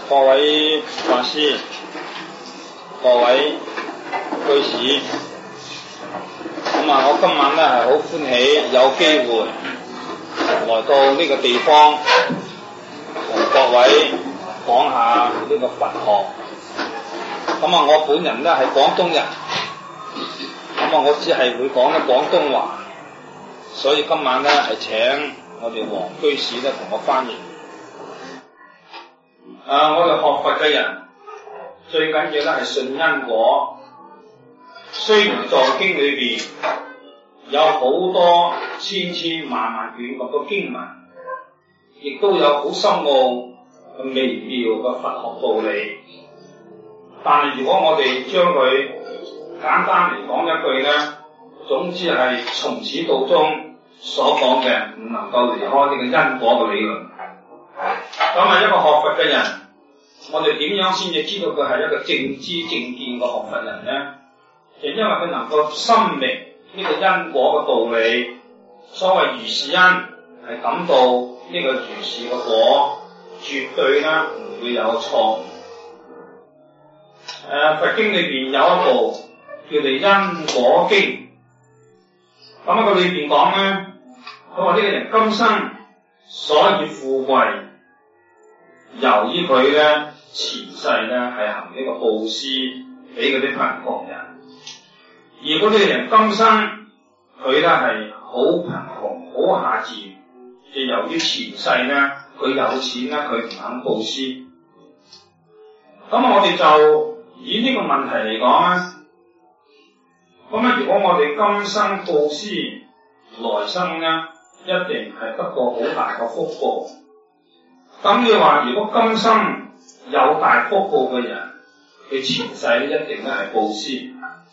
各位法師、各位居士，我今晚咧係好歡喜有機會來到呢個地方，同各位講下呢個佛學。我本人咧係廣東人，我只係會講咧廣東話，所以今晚咧係請我哋黃居士咧同我翻譯。我哋學佛嘅人最緊要咧係信因果。雖然在經裏邊有好多千千萬萬卷咁多經文，亦都有好深奧微妙嘅佛學道理，但係如果我哋將佢簡單嚟講一句咧，總之係從始到終所講嘅唔能夠離開呢個因果嘅理論。一個學佛嘅人，我哋點樣先至知道佢係一個正知正見嘅學佛人呢？就因為佢能夠深明呢個因果嘅道理。所謂如是因，係感到呢個如是嘅果，絕對咧唔會有錯誤。佛經裏邊有一部叫做因果經，佢裏邊講咧，佢話呢個人今生所以富貴，由於佢咧前世咧係行呢個布施俾嗰啲貧窮人，而嗰啲人今生佢咧係好貧窮好下賤，就由於前世咧佢有錢咧佢唔肯布施。我哋就以呢個問題嚟講咧，如果我哋今生布施，來生咧一定係得到好大嘅福報。咁你話如果今生有大福報嘅人，佢前世咧一定咧係布施。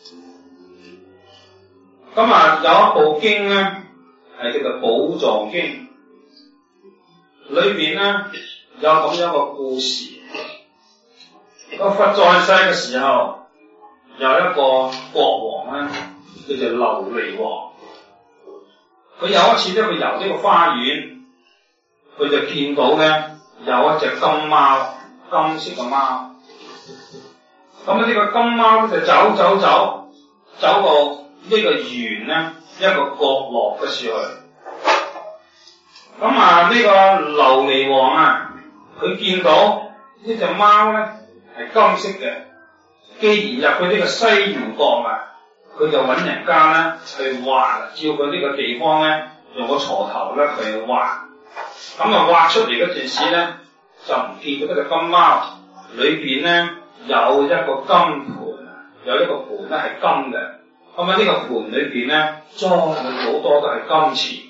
有一部經咧係叫做寶藏經，裏邊咧有咁樣個故事。個佛在世嘅時候，有一個國王咧叫做琉璃王。佢有一次咧，佢遊呢個花園，佢就見到咧有一隻金貓，金色嘅貓。呢個金貓就走到呢個園咧一個角落嘅處去。呢個琉璃王佢見到呢隻貓咧係金色嘅，既然入去呢個西園角佢就揾人家咧去挖，照佢呢個地方咧用個鋤頭咧佢去挖。挖出嚟嗰陣時咧就唔見到呢個金貓，裏邊咧有一個金盤，有一個盤咧係金嘅。呢個盤裏邊咧裝滿好多都係金錢。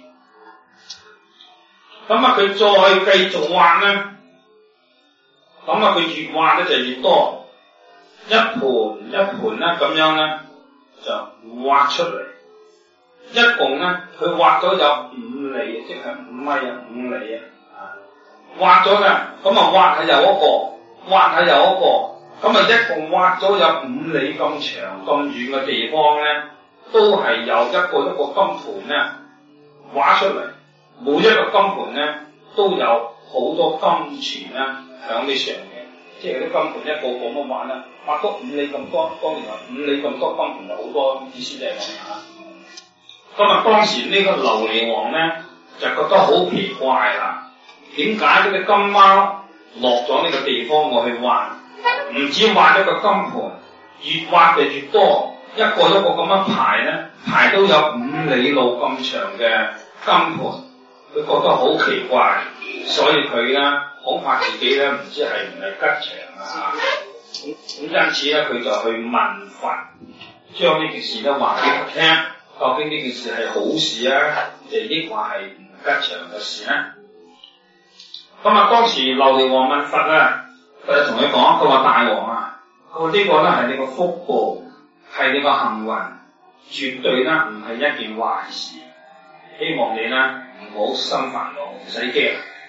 佢再繼續挖咧，佢越挖咧就越多，一盤一盤咧咁樣咧就挖出嚟。一共咧佢挖咗有5里，即係5米5里。挖咗嘅，挖係有一個，挖係有一個。一共挖咗有5里咁長咁遠嘅地方咧，都係由一個一個金盤咧挖出嚟。每一個金盤咧都有好多金錢咧響呢上面，即係啲金盤一個個咁挖啦，挖咗5里咁多，當然話5里咁多金盤就好多意思就係咁。當時呢個琉璃王咧就覺得好奇怪啦，點解呢個金貓落咗呢個地方我去挖？唔止挖一個金盤，越挖就越多，一個一個咁樣排咧，排到有5里路咁長嘅金盤，佢覺得好奇怪，所以佢咧恐怕自己咧唔知係唔係吉祥因此咧佢就去問佛，將呢件事咧話俾佢聽，究竟呢件事係好事啊，抑或係唔吉祥嘅事咧？當時琉璃王問佛佢就同佢講，佢話大王佢話呢個咧係你個福報，係你個幸運，絕對咧唔係一件壞事。希望你咧唔好生煩惱，唔使驚。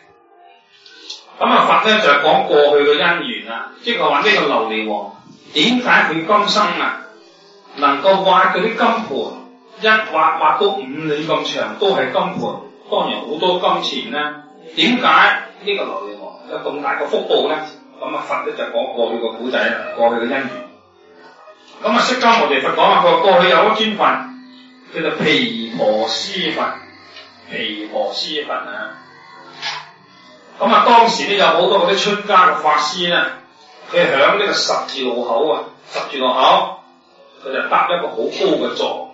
佛咧就係講過去嘅因緣即係話呢個琉璃王點解佢今生能夠挖嗰啲金盤，一挖到5里咁長都係金盤，當然好多金錢咧。點解呢個琉璃王有咁大個福報咧？ 咁啊佛咧就講過去個古仔啦，過去嘅因緣。咁啊釋迦牟尼佛講啊，佢話過去有一尊佛叫做毗婆尸佛，毗婆尸佛啊。咁啊當時咧有好多嗰啲出家嘅法師咧，佢響呢個十字路口啊，十字路口佢就搭一個好高嘅座。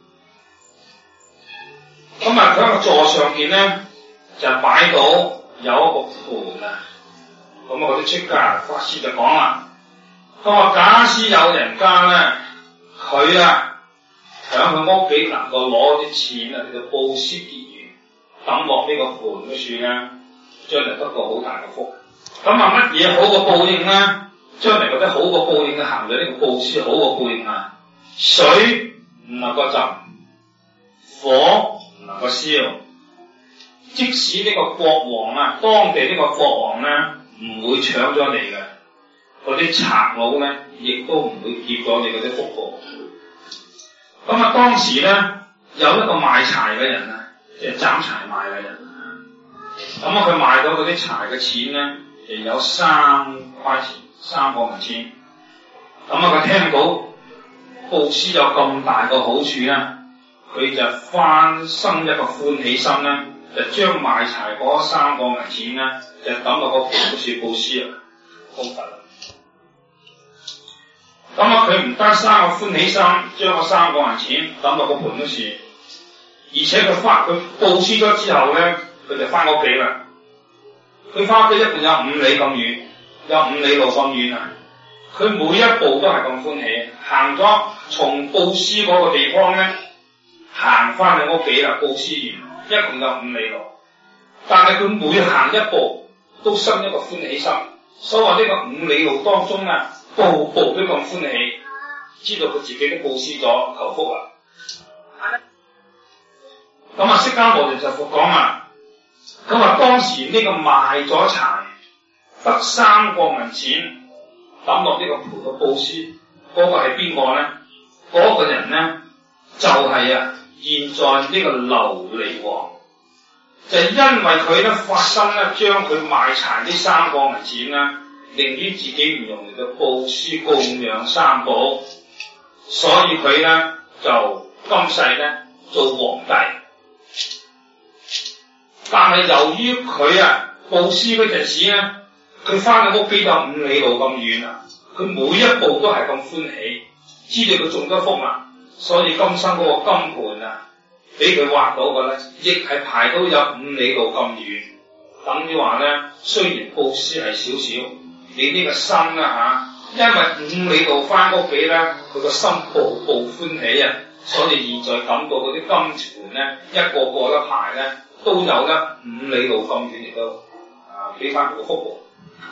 咁啊喺個座上邊咧就擺到有一個盤啊。咁啊嗰啲出家法師就講啦，佢話假使有人家咧，佢啊響佢屋企能夠攞啲錢啊，叫做布施結緣，抌落呢個盤嗰處咧，將來得個好大嘅福。咁啊乜嘢好過報應咧？將來嗰啲好過報應嘅行咗呢個布施好過報應啊！水唔能夠浸，火唔能夠燒。即使呢個國王啊，當地呢個國王咧唔會搶咗你嘅，嗰啲賊佬咧亦都唔會劫咗你嗰啲福報。咁啊當時咧有一個賣柴嘅人啊，即係斬柴賣嘅人。咁啊佢賣到嗰啲柴嘅錢咧，就有3塊錢，3個銀錢。咁啊佢聽到布施有咁大個好處咧，佢就翻生一個歡喜心咧，就將賣柴嗰3個銀錢咧，就抌落個盤嗰處布施啊，好佛啦。咁啊佢唔單生個歡喜心，將個3個銀錢抌落個盤嗰處，而且佢布施咗之後咧，佢就翻屋企啦。佢翻屋企一共有5里咁遠，有5里路咁遠啊！佢每一步都係咁歡喜，行咗從布施嗰個地方咧，行翻去屋企啦，布施完，一共有5里路。但係佢每行一步都生一個歡喜心，所以話呢個5里路當中啊，步步都咁歡喜，知道佢自己都布施咗，求福啦。咁啊，釋迦牟尼就講啊，佢話當時呢個賣咗柴得3個銀錢，抌落呢個盤嘅布施，嗰個係邊個咧？嗰個人咧就係啊，現在呢個琉璃王，就係因為佢咧發心咧，將佢賣柴呢3個銀錢咧，寧願自己唔用嚟到布施供養三寶，所以佢咧就今世咧做皇帝。但係由於佢啊布施嗰陣時咧，佢翻去屋企有5里路咁遠啊，佢每一步都係咁歡喜，知道佢中咗福啦，所以今生嗰個金盤啊，俾佢挖到嘅咧，亦係排到有5里路咁遠。等於話咧，雖然布施係少少，你呢個心啊因為5里路翻屋企咧，佢個心步步歡喜啊，所以現在感到嗰啲金盤咧，一個個一排咧，都有得5里路咁遠嚟到俾翻佢個福報。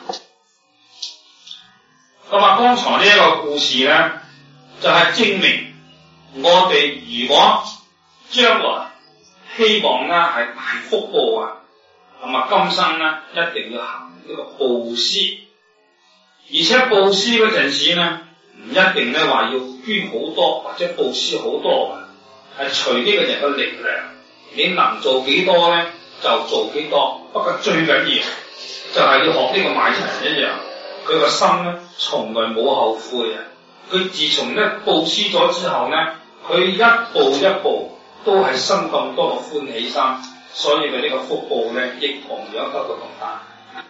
咁啊，剛才呢一個故事咧，就係證明我哋如果將來希望咧係大福報啊，咁啊今生咧一定要行呢個布施，而且布施嗰陣時咧唔一定咧話要捐好多或者布施好多嘅，係隨呢個人嘅力量，你能做幾多咧就做幾多。不過最緊要就係要學呢個賣柴人一樣，佢個心咧從來冇後悔啊！佢自從咧布施咗之後咧，佢一步一步都係生咁多嘅歡喜心，所以佢呢個福報咧亦同樣得到咁大。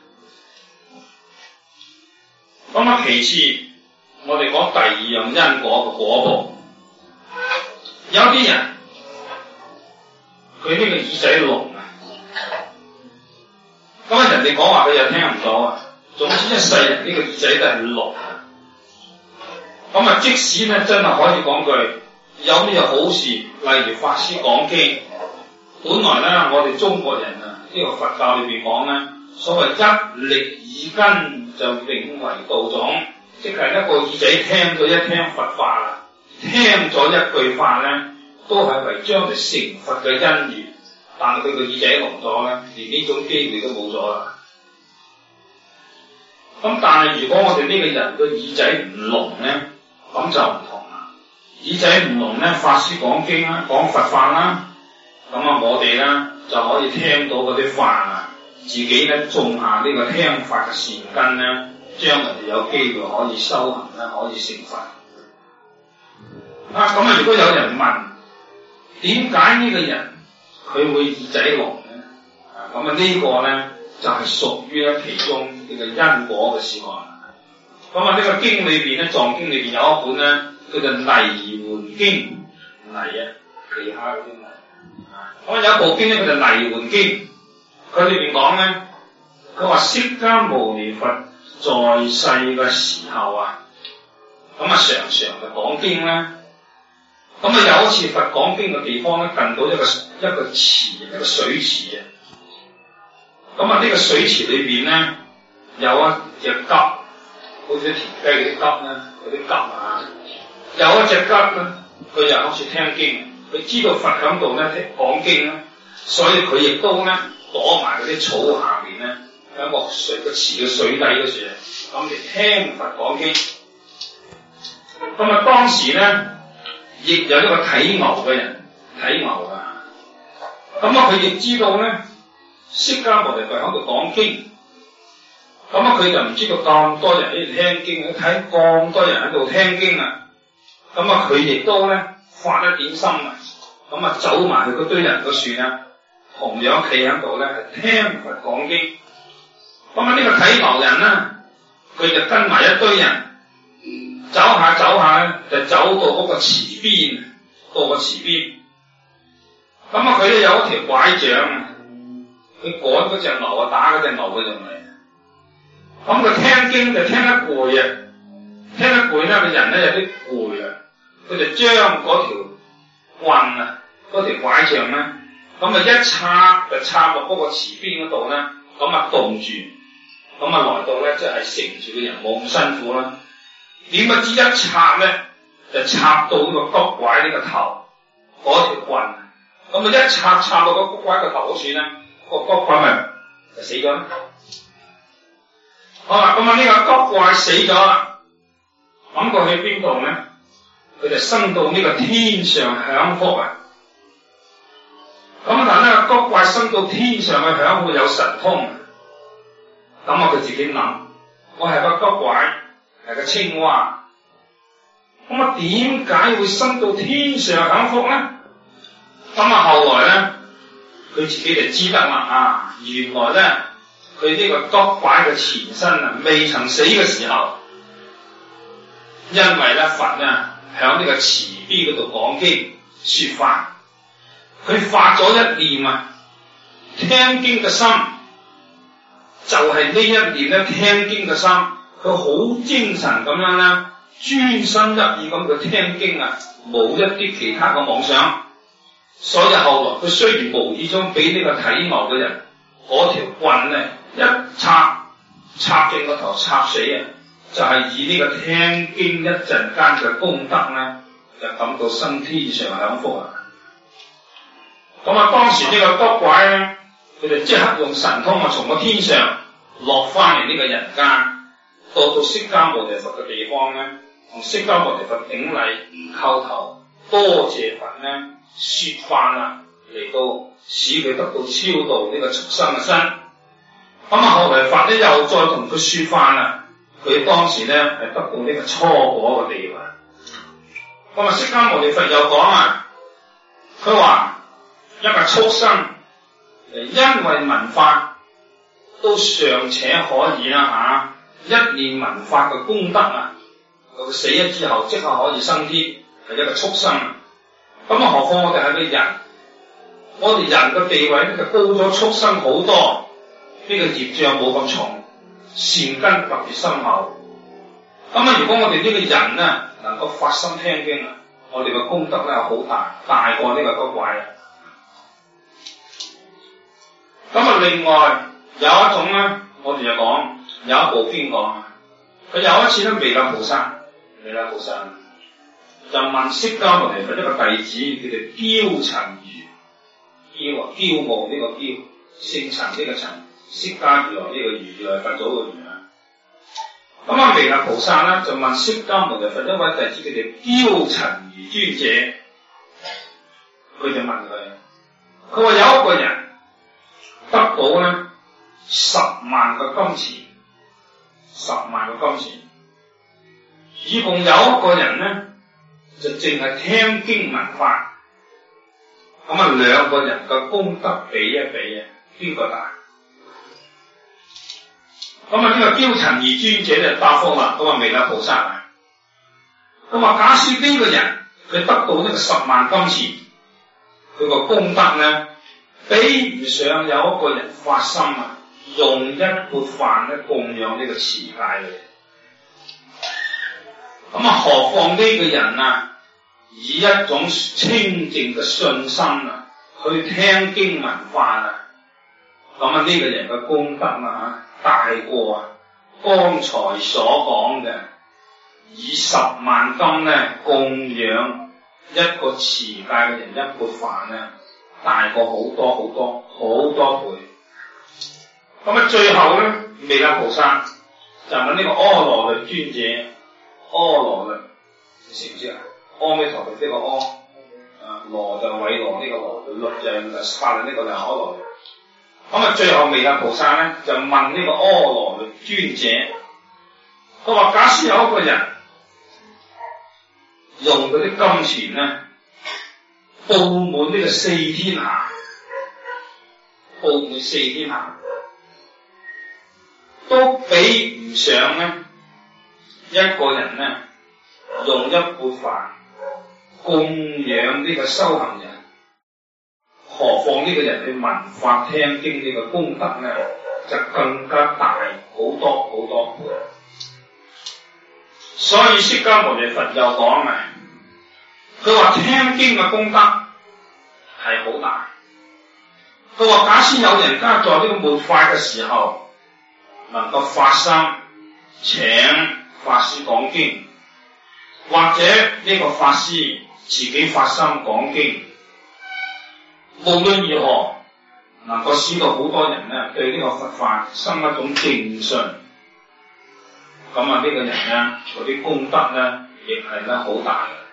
咁啊，其次我哋講第2樣因果嘅果報，有啲人佢呢個耳仔聾啊，咁啊人哋講話佢又聽唔到啊，總之一世人呢個耳仔都係聾。咁啊，即使咧真係可以講句，有咩好事，例如法師講經，本來咧我哋中國人啊，呢個佛教裏邊講咧，所謂一力耳根就永為道種，即係一個耳仔聽咗一聽佛法啦，聽咗一句法咧，都係為將來成佛嘅因緣，但係佢個耳仔聾咗咧，連呢種機會都冇咗啦。咁但係如果我哋呢個人個耳仔唔聾咧，咁就唔同啦。耳仔唔聾咧，法師講經啦，講佛法啦，咁啊我哋咧就可以聽到嗰啲法啊，自己咧種下呢個聽法嘅善根咧， 將人哋有機會可以修行啦，可以成佛。咁啊，如果有人問點解呢個人佢會耳仔聾咧？咁啊呢個咧就係屬於咧其中呢個因果嘅事項。咁啊呢個經裏邊咧，藏經裏邊有一本咧叫做《泥換經》，泥啊，其他嗰啲泥。咁有一部經咧叫做《泥換經》，佢裏邊講咧，佢話釋迦牟尼佛在世嘅時候啊，咁啊常常就講經咧。咁啊有一次佛講經嘅地方咧，近到一個池，一個水池啊。咁啊呢個水池裏邊咧有一隻鴿，好似啲田雞嗰啲鴿咧，嗰啲鴿啊，有一隻鴿咧，佢就好似聽經，佢知道佛響度咧講經咧，所以佢亦都咧躲埋嗰啲草下邊咧，喺個池嘅水底嗰時，咁嚟聽佛講經。咁啊當時咧亦有一個睇牛嘅人，睇牛啊，咁啊佢亦知道咧釋迦牟尼佛響度講經。咁啊，佢就唔知道咁多人喺度聽經，睇咁多人喺度聽經啊！咁啊，佢亦都咧發一點心啊！咁啊，走埋去嗰堆人嗰處啊，同樣企喺度咧係聽佛講經。咁啊，呢個睇牛人咧，佢就跟埋一堆人，走下走下咧，就走到嗰個池邊，到個池邊。咁啊，佢咧有一條拐杖，佢趕嗰隻牛啊，打嗰隻牛嘅用嚟。咁佢聽經就聽得攰啊，聽得攰咧，個人咧有啲攰啊，佢就將嗰條棍啊，嗰條拐杖咧，咁啊一插就插落嗰個池邊嗰度咧，咁啊凍住，咁啊來到咧即係乘住嘅人冇咁辛苦啦。點不知一插咧就插到呢個谷拐呢個頭嗰條棍，咁啊一插到個谷拐個頭嗰處咧，個谷拐咪就死咗啦。好啦，咁啊呢個谷怪死咗啦，咁佢去邊度咧？佢就升到呢個天上享福啊！咁但係呢個谷怪升到天上去享福有神通，咁啊佢自己諗，我係個谷怪，係個青蛙，咁啊點解會升到天上享福咧？咁啊後來咧，佢自己就知得啦，原來咧。佢呢個谷怪嘅前身啊，未曾死嘅時候，因為咧佛啊響呢個池邊嗰度講經說法，佢發咗一念啊，聽經嘅心，就係呢一念咧聽經嘅心，佢好精神咁樣咧，專心一意咁去聽經啊，冇一啲其他嘅妄想，所以後來佢雖然無意中俾呢個睇牛嘅人嗰條棍咧。一插正個頭插死啊！就係以呢個聽經一陣間嘅功德咧，就感到生天上享福啊！咁啊，當時呢個谷怪咧，佢就即刻用神通啊，從個天上落翻嚟呢個人間，到釋迦牟尼佛嘅地方咧，同釋迦牟尼佛頂禮叩頭，多謝佛咧說法啊，嚟到使佢得到超度呢個畜生嘅身。咁啊，後來佛咧又再同佢說法啊，佢當時咧係得到呢個初果嘅地位。咁啊，釋迦牟尼佛又講啊，佢話一個畜生因為聞法都尚且可以啦一念聞法嘅功德啊，佢死咗之後即刻可以升天，係一個畜生。咁啊，何況我哋係個人，我哋人嘅地位咧就高咗畜生好多。呢個業障冇咁重，善根特別深厚。咁啊，如果我哋呢個人啊能夠發心聽經啊，我哋嘅功德咧好大，大過呢個谷怪啊。咁啊，另外有一種咧，我哋就講有一部經講，佢有一次咧，彌勒菩薩就問釋迦牟尼佛一個弟子叫做憍陳如，驕傲呢個驕，姓陳呢個陳。釋迦如來呢個如來佛祖嘅如啊，咁啊彌勒菩薩咧就問釋迦牟尼佛一位弟子叫做憍陳如尊者，佢就問佢話有一個人得到咧10萬個金錢， 10萬個金錢。以共有一個人呢，就淨係聽經聞法，咁啊兩個人嘅功德比一比啊，邊個大？咁啊呢個憍陳如尊者就答覆啦，咁啊彌勒菩薩啊，咁啊假設呢個人佢得到呢個10萬金錢，佢個功德呢，比唔上有一個人發心啊，用一缽飯咧供養呢個持戒嘅人。咁啊何況呢個人啊，以一種清淨嘅信心啊，去聽經聞法啊，咁啊呢個人嘅功德啊大過啊剛才所講嘅以10萬金咧供養一個持戒嘅人一缽飯咧，大過好多好多好多倍。咁啊最後咧彌勒菩薩就問呢個阿羅律尊者，阿羅律你識唔識啊？阿彌陀佛呢個阿，羅就韋羅呢個羅，律就法律呢個就阿羅律。咁啊最後彌勒菩薩咧就問呢個阿羅律尊者，佢話假使有一個人用嗰啲金錢咧布滿呢個4天下，布滿4天下，都比唔上咧一個人咧用一缽飯供養呢個修行人，何況呢個人去聞法聽經呢個功德咧就更加大好多好多倍。所以釋迦牟尼佛又講啊，佢話聽經嘅功德係好大。佢話假使有人家在呢個末法嘅時候能夠發心請法師講經，或者呢個法師自己發心講經，無論如何能夠使到好多人咧對呢個佛法生一種敬信，咁啊呢個人咧嗰啲功德咧亦係咧好大嘅。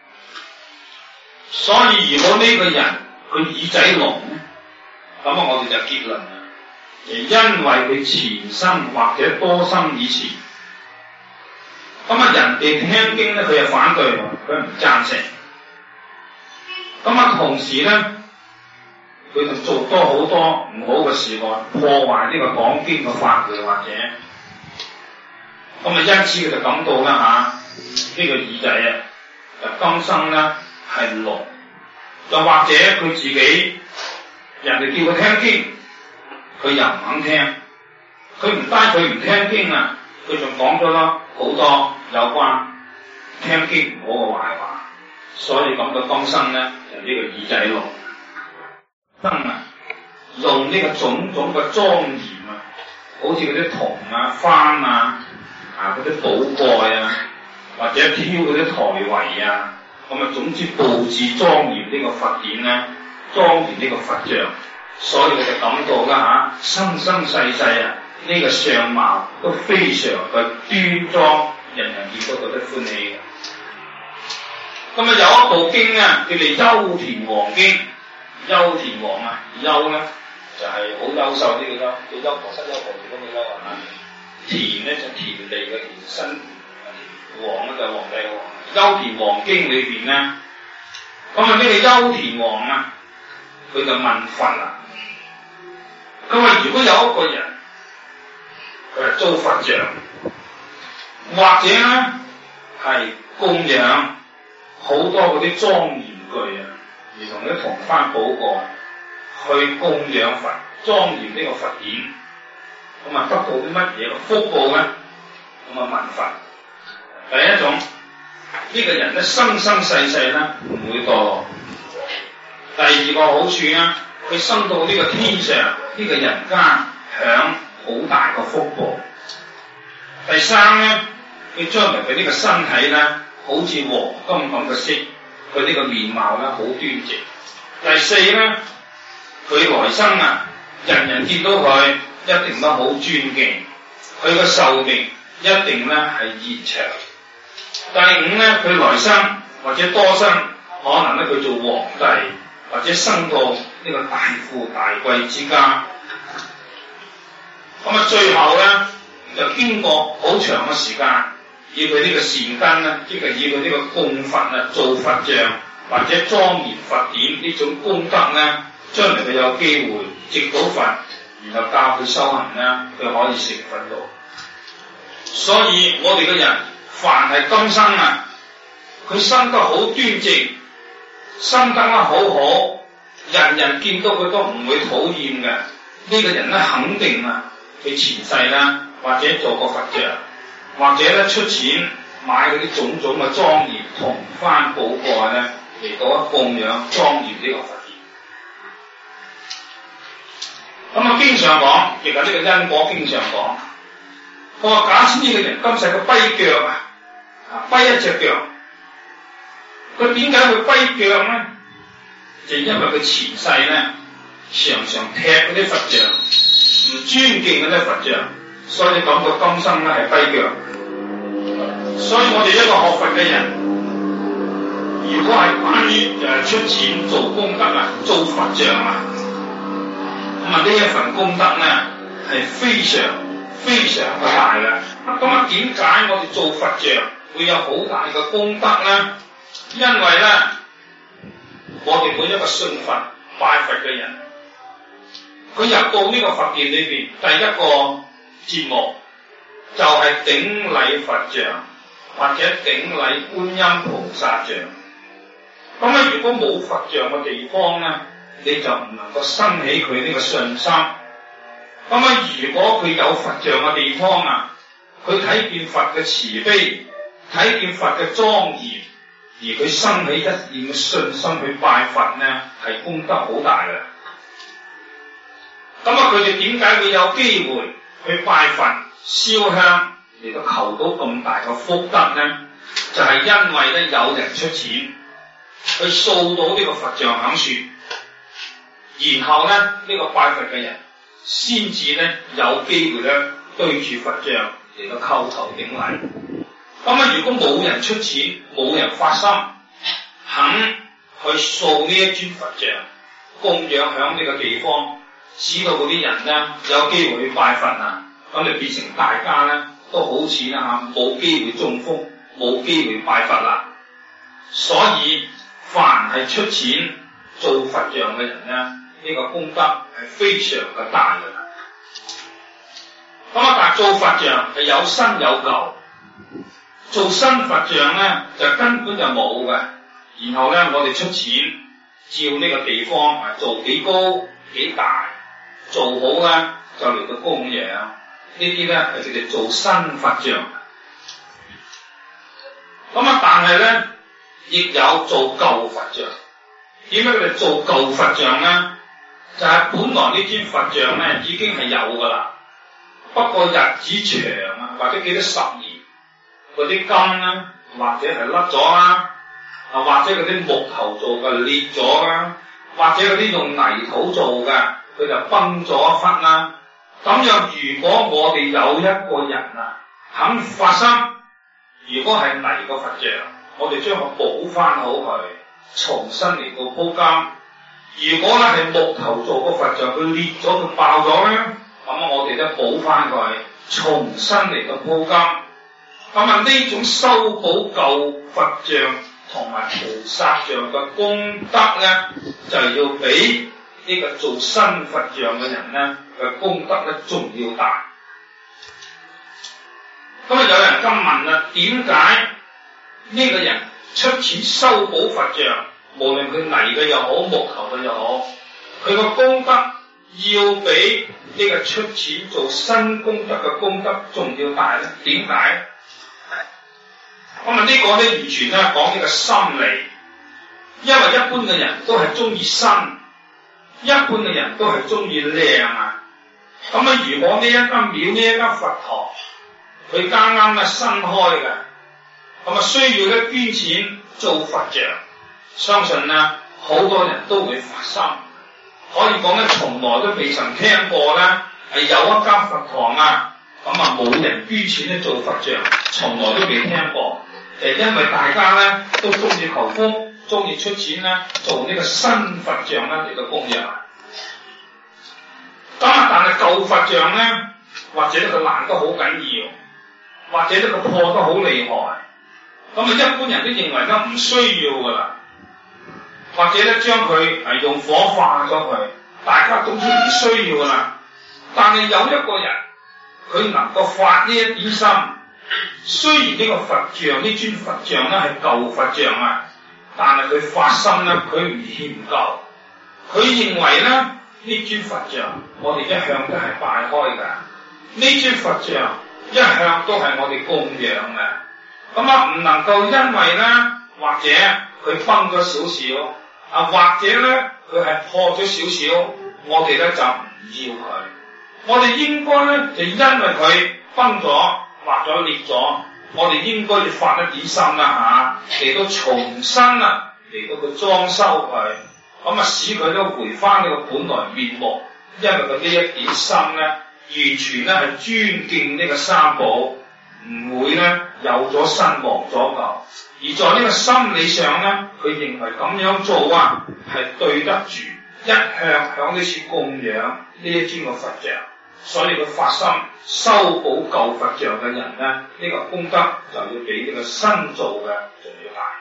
所以如果呢個人佢耳仔聾咧，咁啊我哋就結論啦，因為佢前生或者多生以前，咁啊人哋聽經咧佢又反對，佢唔贊成，咁啊同時咧佢就做多好多唔好嘅事案，破壞呢個講經嘅法會，或者咁啊因此佢就感到啦呢個耳仔啊就今生咧係聾，又或者佢自己人哋叫佢聽經，佢又唔肯聽，佢唔單佢唔聽經啊，佢仲講咗啦好多有關聽經唔好嘅壞話，所以感到今生咧就呢個耳仔聾。用呢個種種嘅莊嚴啊，好似嗰啲銅啊、幡啊、嗰啲寶蓋啊，或者挑嗰啲台圍啊，咁啊總之佈置莊嚴呢個佛典咧，莊嚴呢個佛像，所以佢就感到啦生生世世啊呢個相貌都非常嘅端莊，人人見都覺得歡喜嘅。咁啊有一部經啊叫做《優田王經》。優田王啊，優咧就係好優秀呢個優，叫優婆塞優婆夷嗰個優啊。田咧就田地嘅田，新王咧就係皇帝嘅王。優田王經裏邊咧，咁啊呢個優田王啊，佢就問佛啦。佢話如果有一個人佢係造佛像，或者咧係供養好多嗰啲莊嚴具啊，而同啲銅幡寶蓋去供養佛，莊嚴呢個佛典，咁啊得到啲乜嘢嘅福報咧？咁啊問佛。第一種，呢個人咧生生世世咧唔會墮落。第二個好處咧，佢生到呢個天上呢個人間享好大嘅福報。第三咧，佢將來佢呢個身體咧好似黃金咁嘅色。佢呢個面貌咧好端正。第四咧，佢來生啊，人人見到佢一定都好尊敬，佢個壽命一定咧係延長。第五咧，佢來生或者多生，可能咧佢做皇帝，或者生到呢個大富大貴之家。咁啊，最後咧， 就經過好長嘅時間，以佢呢個善根咧，即係以佢呢個供佛啊、做佛像或者莊嚴佛典呢種功德咧，將來佢有機會植到佛，然後教佢修行咧，佢可以成佛道。所以我哋嘅人，凡係今生啊，佢生得好端正，生得好好，人人見到佢都唔會討厭嘅。呢個人咧，肯定啊，佢前世啦，或者做過佛像，或者咧出錢買嗰啲種種嘅莊嚴銅幡寶蓋咧，嚟到供養莊嚴呢個佛殿。咁啊，經常講，亦係呢個因果經常講。佢話假設呢個人今世佢跛腳啊，跛一隻腳，佢點解會跛腳咧？就因為佢前世咧常常踢嗰啲佛像，唔尊敬嗰啲佛像，所以感覺今生咧係跛腳。所以我哋一個學佛嘅人，如果係關於出錢做功德啊，做佛像啊，咁啊呢一份功德咧係非常嘅大嘅。咁啊點解我哋做佛像會有好大嘅功德咧？因為咧，我哋每一個信佛拜佛嘅人，佢入到呢個佛殿裏邊，第一個節目就係頂禮佛像或者頂禮觀音菩薩像。咁啊，如果冇佛像嘅地方咧，你就唔能夠生起佢呢個信心。咁啊，如果佢有佛像嘅地方啊，佢睇見佛嘅慈悲，睇見佛嘅莊嚴，而佢生起一念嘅信心去拜佛呢，係功德好大嘅。咁啊，佢哋點解會有機會去拜佛燒香嚟到求到咁大嘅福德呢？就係因為咧有人出錢去掃到呢個佛像響樹，然後咧呢個拜佛嘅人先至咧有機會咧對住佛像嚟到叩頭頂禮。咁啊，如果冇人出錢，冇人發心肯去掃呢一尊佛像，供養響呢個地方，使到嗰啲人咧有機會去拜佛啊，咁就變成大家咧都好似啦吓，冇機會中風，冇機會拜佛啦。所以凡係出錢做佛像嘅人咧，呢個功德係非常嘅大嘅。咁啊，但係做佛像係有新有舊。做新佛像咧就根本就冇嘅，然後咧我哋出錢照呢個地方做幾高幾大，做好咧就嚟到供養，呢啲咧係佢哋做新佛像。咁啊，但係咧亦有做舊佛像。點解佢哋做舊佛像咧？就係本來呢尊佛像咧已經係有噶啦，不過日子長啊，或者幾多十年，嗰啲筋咧，或者係甩咗啦，或者嗰啲木頭做嘅裂咗啦，或者嗰啲用泥土做嘅，佢就崩咗一忽啦。咁樣如果我哋有一個人啊，肯發心，如果係泥嘅佛像，我哋將佢補翻好佢，重新嚟到鋪金。如果咧係木頭做個佛像，佢裂咗佢爆咗咧，咁我哋咧補翻佢，重新嚟到鋪金。咁啊，呢種修補舊佛像同埋菩薩像嘅功德咧，就係要比呢個做新佛像嘅人咧嘅功德咧仲要大。咁啊，有人咁問啦，點解呢個人出錢修補佛像，無論佢泥嘅又好，木頭嘅又好，佢個功德要比呢個出錢做新功德嘅功德仲要大咧？點解？咁啊，呢個咧完全咧講呢個心理，因為一般嘅人都係中意新，一般嘅人都係中意靚啊。咁啊，如果呢一間廟，呢一間佛堂，佢啱啱咧新開嘅，咁啊需要咧捐錢做佛像，相信咧好多人都會發心。可以講咧，從來都未曾聽過咧係有一間佛堂啊，咁啊冇人捐錢咧做佛像，從來都未聽過。因為大家咧都中意求福，中意出錢咧做呢個新佛像咧嚟到供養。咁啊，但係舊佛像咧， 或者咧佢爛得好緊要，或者咧佢破得好厲害，咁啊一般人都認為咧唔需要噶啦，或者咧將佢係用火化咗佢，大家都知唔需要噶啦。但係有一個人，佢能夠發呢一點心，雖然呢個佛像呢尊佛像咧係舊佛像啊，但係佢發心咧佢唔欠舊，佢認為咧呢尊佛像我哋一向都係拜開噶，呢尊佛像一向都係我哋供養嘅，咁啊唔能夠因為咧或者佢崩咗少少啊，或者咧佢係破咗少少，我哋咧就唔要佢。我哋應該咧就因為佢崩咗或咗裂咗，我哋應該要發一點心啦嚟到重新啊嚟到佢裝修佢，咁啊使佢都回翻呢個本來面目。因為佢呢一點心咧，完全咧係尊敬呢個三寶，唔會咧有咗新忘咗舊，而在呢個心理上咧，佢認為咁樣做啊係對得住一向響呢處供養呢一尊個佛像，所以佢發心修補舊佛像嘅人咧，呢個功德就要比呢個新做嘅仲要大。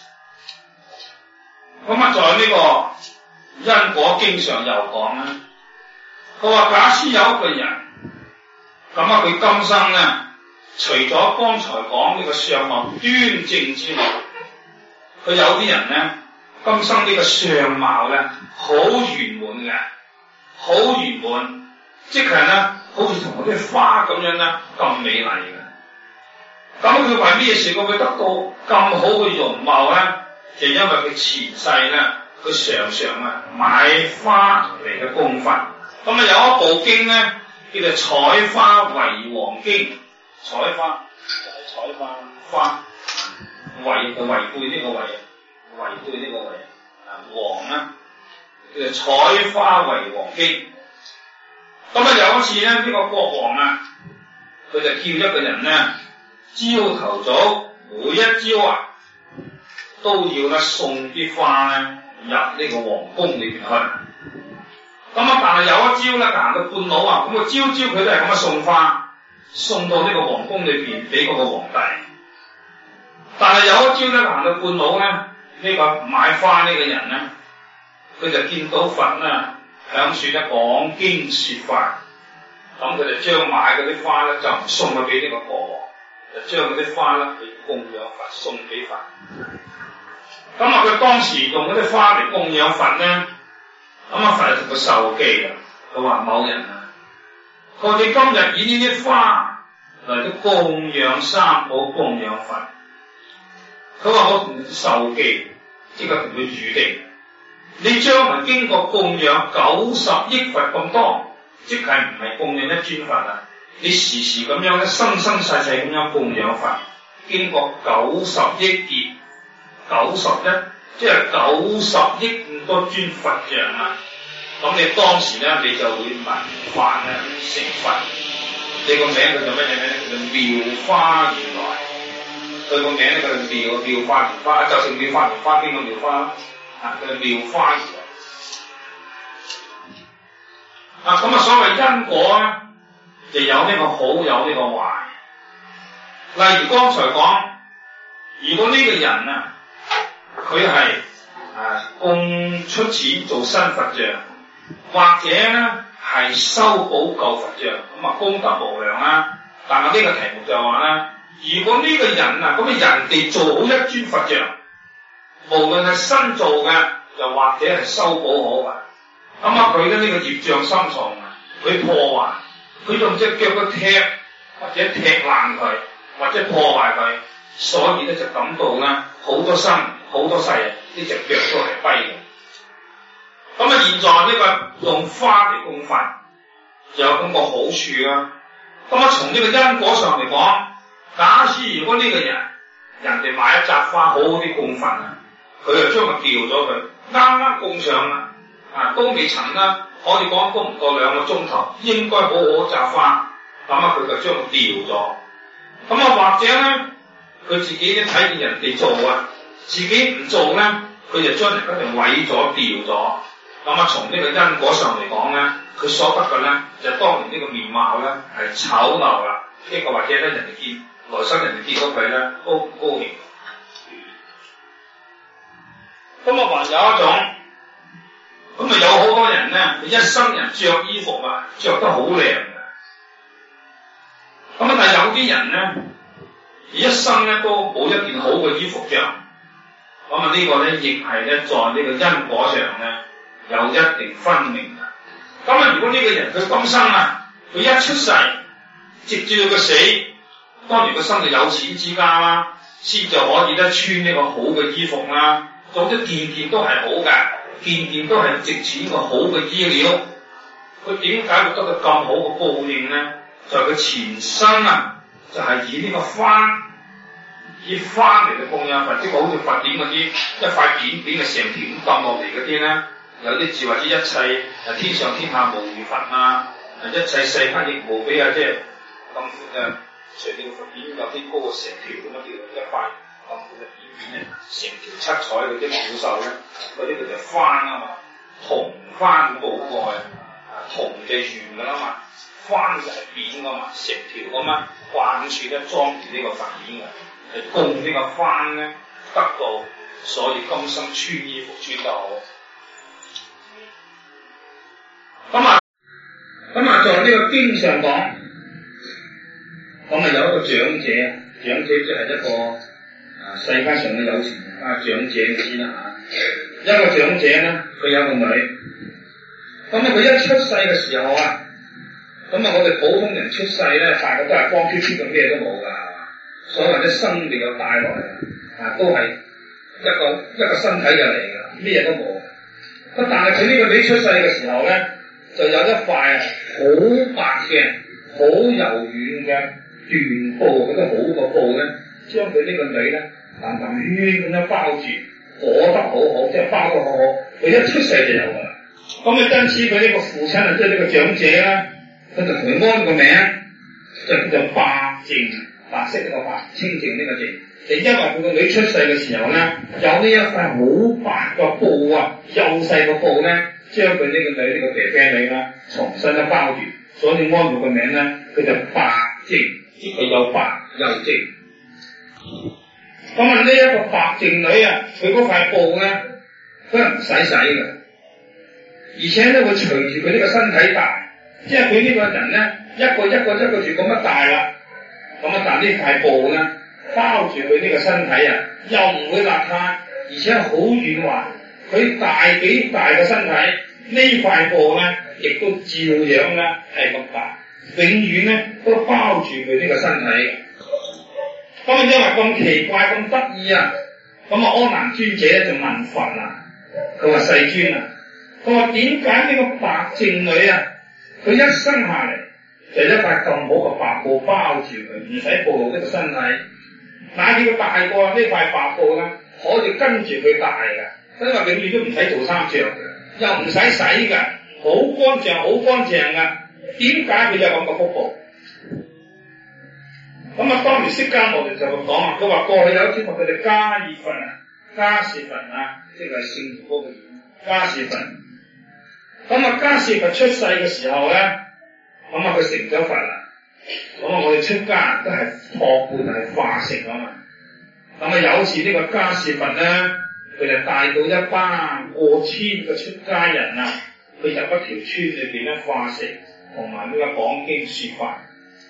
咁啊，在呢個因果經上又講咧，佢話假使有一個人，咁啊佢今生咧，除咗剛才講呢個相貌端正之外，佢有啲人咧，今生呢個相貌咧好圓滿嘅，好圓滿，即係咧好似同嗰啲花咁樣咧咁美麗嘅。咁佢為咩事？佢會得到咁好嘅容貌咧？就因為佢前世咧，佢常常啊買花嚟嘅供佛。咁啊有一部經咧叫做《採花為王經》，採花就係採花花，為就違背呢個為，違背呢個為王啦，叫做《採花為王經》。咁啊有一次咧，呢個國王啊，佢就叫一個人咧，朝頭早每一朝啊，都要咧送啲花咧入呢個皇宮裏邊去。咁啊，但係有一朝咧行到半路啊，咁啊朝朝佢都係咁樣送花，送到呢個皇宮裏邊俾嗰個皇帝。但係有一朝咧行到半路咧，呢個買花呢個人咧，佢就見到佛啦，響處咧講經說法，咁佢就將買嗰啲花咧就唔送去俾呢個國王，就將嗰啲花咧去供養佛，送俾佛。咁啊，佢當時用嗰啲花嚟供養佛咧，咁啊佛就同佢受記啊，佢話某人啊，佢話你今日以呢啲花嚟到供養三寶，供養佛，佢話我同你受記，即係同佢預定，你將來經過供養90億佛咁多，即係唔係供養一尊佛啊，你時時咁樣咧生生世世咁樣供養佛，經過90億劫。91，即係90億咁多尊佛像啊！咁你當時咧，你就會聞法咧成佛。你個名佢叫乜嘢名咧？叫做妙花如來。佢個名咧，佢叫妙花如花，就成妙花如花邊個妙花啊？佢係妙花如來。咁啊，所謂因果咧，就有呢個好，有呢個壞。例如剛才講，如果呢個人啊，佢係供出錢做新佛像，或者咧係修補舊佛像，咁啊功德無量啊。但係呢個題目就話咧，如果呢個人啊，咁啊人哋做好一尊佛像，無論係新做嘅，又或者係修補好嘅，咁啊佢咧呢個業障深重啊，佢破壞，佢用隻腳去踢或者踢爛佢，或者破壞佢，所以咧就感到咧好多生好多世呢隻腳都係跛嘅。咁啊現在呢個用花嚟供佛有咁個好處啦。咁啊從呢個因果上嚟講，假使如果呢個人哋買一扎花好好啲供佛啊，佢就將佢掉咗佢，啱啱供上啦，都未曾啦，可以講都唔過2個鐘頭，應該好好扎花，咁啊佢就將佢掉咗。咁啊或者咧佢自己咧睇見人哋做啊，自己唔做咧，佢就將人哋毀咗掉咗。 咁啊，從呢個因果上嚟講咧，佢所得嘅咧就當年呢個面貌咧係醜陋啦，呢個或者咧人哋見來生人哋見到佢咧都唔高興。咁啊，還有一種，咁啊有好多人咧，佢一生人着衣服啊，着得好靚嘅。咁啊，但係有啲人咧，一生咧都冇一件好嘅衣服着。咁啊，呢個咧亦係咧在呢個因果上咧有一定分明嘅。咁啊，如果呢個人佢今生啊，佢一出世，直至到佢死，當然佢生到有錢之家啦，先就可以咧穿呢個好嘅衣服啦。總之件件都係好嘅，件件都係值錢個好嘅衣料。佢點解會得到咁好嘅報應咧？就係佢前生啊，就係以呢個幡，以幡嚟嘅供養佛，即係好似佛典嗰啲一塊扁扁嘅成條咁抌落嚟嗰啲咧，有啲字或者一切天上天下無如佛啊，一切世間亦無比啊，即係咁寬嘅，隨呢個佛典有啲高嘅成條咁樣叫一塊咁寬嘅扁扁咧，成條七彩嗰啲鳥獸咧，嗰啲叫做幡啊嘛，銅幡寶蓋啊，銅就圓噶啦嘛。幡就係扁噶嘛，成條咁啊，橫處咧裝住呢個佛典嘅，係供呢個幡咧得到，所以今生穿衣服穿得好。咁啊，在呢個經上講，咁啊有一個長者，長者即係一個世界上嘅有錢人長者你知啦嚇。一個長者咧，佢有個女，咁啊佢一出世嘅時候啊。咁啊，我哋普通人出世咧，大家都係光脫脫咁，咩都冇噶，係嘛？所謂啲生未有帶來嘅，都係一個身體就嚟噶，咩都冇。但係佢呢個女出世嘅時候咧，就有一塊好白嘅、好柔軟嘅緞布，嗰啲好嘅布咧，將佢呢個女咧圓圓圈咁樣包住，裹得好好，即係包得好好。佢一出世就有噶啦。咁啊，因此佢呢個父親啊，即係呢個長者咧。佢就同佢安個名，就叫做白淨，白色呢個白，清淨呢個淨。就因為佢個女出世嘅時候咧，有呢一塊好白嘅布啊，幼細嘅布咧，將佢呢個女呢個肥肥女咧，重新一包住，所以安佢個名咧，佢就白淨，即係又白又淨。咁啊，呢一個白淨女啊，佢嗰塊布咧，佢係唔使洗嘅，而且咧會隨住佢呢個身體大。即係佢呢個人咧，一個住咁樣大啦，咁啊，但呢塊布咧包住佢呢個身體啊，又唔會邋遢，而且好軟滑。佢大幾大嘅身體，呢塊布咧亦都照樣咧係咁大，永遠咧都包住佢呢個身體嘅。咁啊，因為咁奇怪咁得意啊，咁啊，阿難尊者咧就問佛啦，佢話世尊啊，佢話點解呢個白淨女啊？佢一生下嚟就一塊咁好嘅白布包住佢，唔使暴露呢個身體。乃至佢大個呢塊白布咧，可以跟住佢大嘅，因為永遠都唔使做衫着嘅，又唔使洗嘅，好乾淨好乾淨嘅。點解佢有咁嘅福報？咁啊，當年釋迦牟尼就講啊，佢話過去有一天佢哋迦葉佛啊，迦葉佛啊，即係聖父嗰個迦葉佛。咁啊，迦葉佛出世嘅時候咧，咁啊佢成咗佛啦。咁啊，我哋出家都係託缽係化成啊嘛。咁啊，有次呢個迦葉佛咧，佢就帶到一班過千嘅出家人啊，去入一條村裏邊咧化成，同埋呢個講經說法。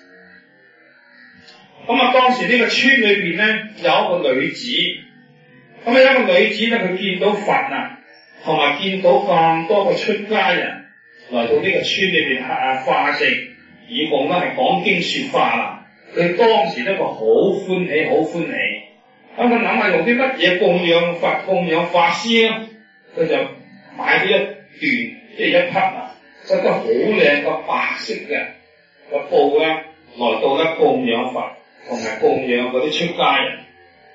咁啊，當時呢個村裏邊咧有一個女子，咁啊有一個女子咧，佢見到佛啊。同埋見到咁多個出家人嚟到呢個村裏邊化成，以供咧係講經說法啦。佢當時咧佢好歡喜，好歡喜。咁佢諗下用啲乜嘢供養佛、供養法師咧？佢就買咗一段，即係一匹啊，織得好靚個白色嘅個布咧，來到咧供養佛，同埋供養嗰啲出家人。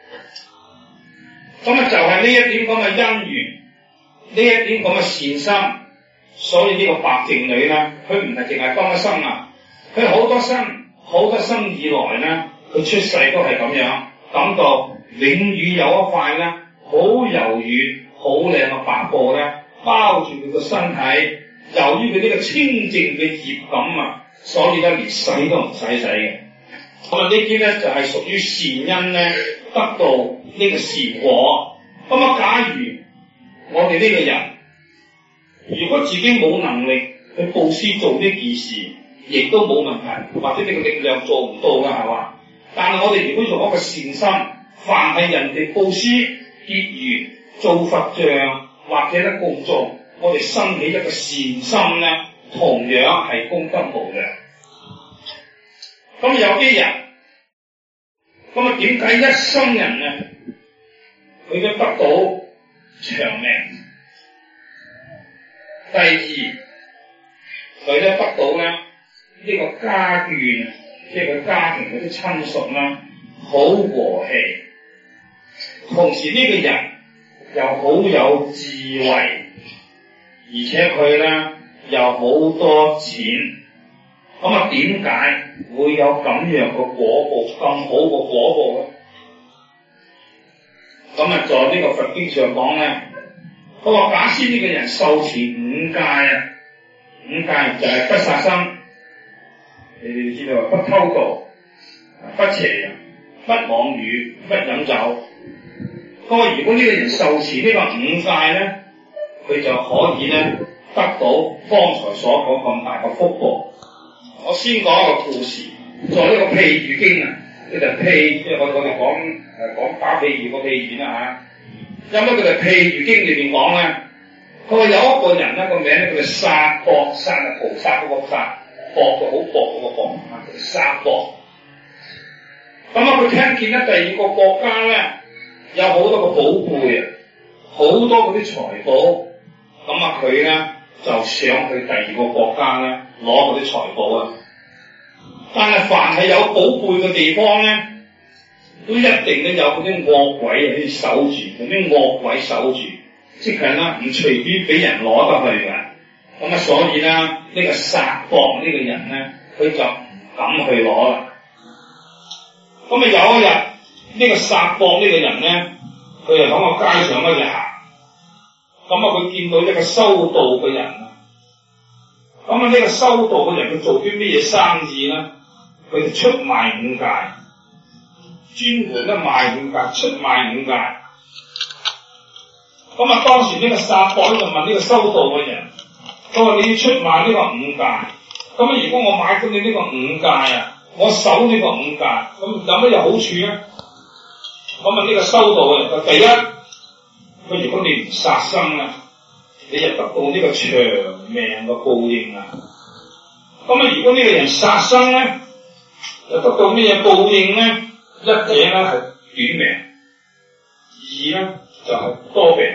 咁啊，就係呢一點咁嘅因緣。呢一點咁嘅善心，所以呢個白淨女咧，佢唔係淨係今一生啊，佢好多生以來咧，佢出世都係咁樣，感到永遠有一塊咧好柔軟、好靚嘅白布咧， 包住佢個身體。由於佢呢個清淨嘅業感啊，所以咧連洗都唔使洗嘅。咁啊呢啲咧就係屬於善因咧得到呢個善果。咁啊，假如我哋呢個人如果自己冇能力去布施做呢件事，亦都冇問題，或者你個力量做唔到噶係嘛？但係我哋如果用一個善心，凡係人哋布施、結緣、做佛像或者咧供眾，我哋生起一個善心咧，同樣係功德無量。咁有啲人，咁啊點解一生人咧，佢都得到長命？第二，佢咧得到咧呢個家眷，即係佢家庭嗰啲親屬啦，好和氣，同時呢個人又好有智慧，而且佢咧又好多錢。咁啊點解會有咁樣嘅果報，咁好嘅果報咧？咁啊在呢個佛經上講咧，佢話假設呢個人受持五戒啊，五戒就係不殺生，你哋知道不偷盜、不邪淫、不妄語、不飲酒。佢話如果呢個人受持呢個五戒咧，佢就可以咧得到方才所講咁大嘅福報。我先講一個故事，在呢個譬喻經啊，佢就譬，即係我哋講打譬喻個譬喻啦嚇。因為佢哋譬喻經裏邊講咧，佢話有一個人咧個名咧叫做薩博，薩係菩薩嗰個薩，博就好薄嗰個博啊，叫做薩博。咁啊，佢聽見咧第二個國家咧有好多個寶貝啊，好多嗰啲財寶，咁啊佢咧就想去第二個國家咧攞嗰啲財寶啊。但係凡係有寶貝嘅地方咧，都一定咧有嗰啲惡鬼喺度守住，嗰啲惡鬼守住，即係啦，唔隨便俾人攞得去㗎。咁啊，所以咧呢個薩博呢個人咧，佢就唔敢去攞啦。咁啊有一日呢個薩博呢個人咧，佢就喺個街上一日行，咁啊佢見到一個修道嘅人啊，咁啊呢個修道嘅人佢做啲咩嘢生意咧？佢就出賣五戒，專門咧賣五戒，出賣五戒。咁啊當時呢個薩博就問呢個修道嘅人，佢話你要出賣呢個五戒，咁啊如果我買咗你呢個五戒啊，我守呢個五戒，咁有乜嘢好處咧？咁啊呢個修道嘅人就第一，佢如果你唔殺生啊，你就得到呢個長命嘅報應啊。咁啊如果呢個人殺生咧，就得到咩報應咧？一者咧係短命，二咧就係多病。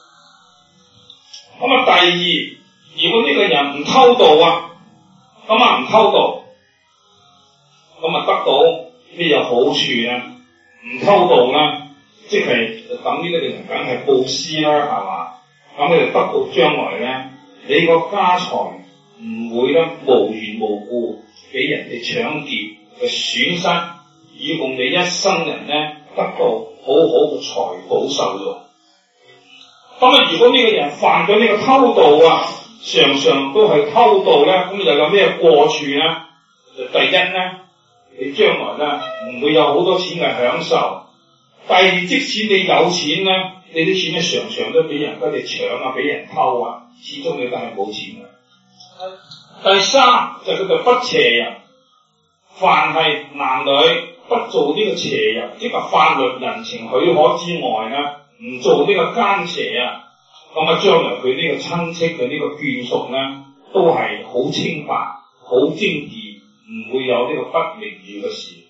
咁啊第二，如果呢個人唔偷盜啊，咁啊唔偷盜，咁啊得到咩有好處咧？唔偷盜啦，即係等呢個人梗係布施啦，係嘛？咁你就得到將來咧，你個家財唔會咧無緣無故俾人哋搶劫嘅損失，以供你一生人咧得到好好嘅財寶受用。咁啊，如果呢個人犯咗呢個偷盜啊，常常都係偷盜咧，咁又有咩過處咧？就第一咧，你將來咧唔會有好多錢嘅享受；第二，即使你有錢咧，你啲錢咧常常都俾人哋搶啊，俾人偷啊，始終你都係冇錢嘅。第三就叫做不邪淫。凡係男女不做呢個邪淫，即係法律人情許可之外咧，唔做呢個奸邪啊，咁啊將來佢呢個親戚佢呢個眷屬咧，都係好清白、好精義，唔會有呢個不名譽嘅事。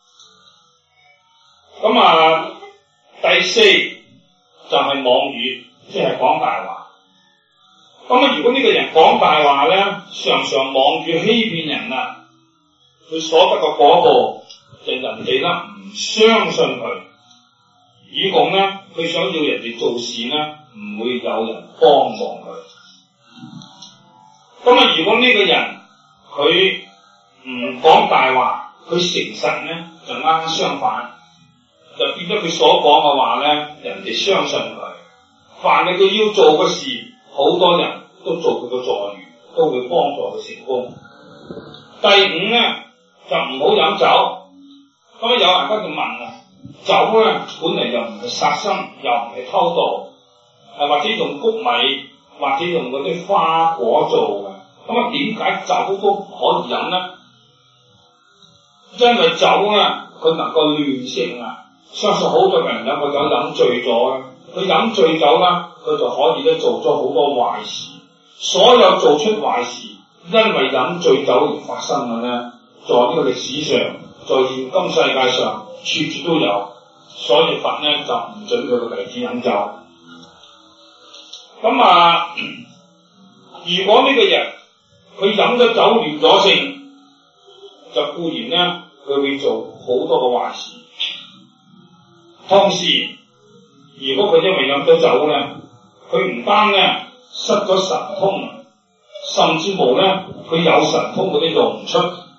咁啊，第四就係妄語，即係講大話。咁啊，如果呢個人講大話咧，常常妄語欺騙人啊，佢所得嘅果報就人哋咧唔相信佢，以講咧佢想要人哋做事咧，唔會有人幫忙佢。咁啊，如果呢個人佢唔講大話，佢誠實咧，就啱相反，就變咗佢所講嘅話咧，人哋相信佢。凡係佢要做嘅事， 好多人都做佢個助緣，都會幫助佢成功。第五咧就唔好飲酒。咁有人跟住問啊，酒咧本嚟又唔係殺生，又唔係偷盜，或者用穀米，或者用嗰啲花果做嘅，咁啊點解酒都唔可以飲咧？因為酒咧佢能夠亂性啊，相信好多人飲個酒飲醉咗咧，佢飲醉酒啦，佢就可以咧做咗好多壞事。所有做出壞事因為飲醉酒而發生嘅咧，在呢個歷史上，在現今世界上處處都有，所以佛咧就唔准佢個弟子飲酒。咁如果呢個人佢飲咗酒亂咗性，就固然咧佢會做好多個壞事。同時，如果佢因為飲咗酒咧，佢唔單咧失咗神通，甚至乎咧佢有神通嗰啲用唔出。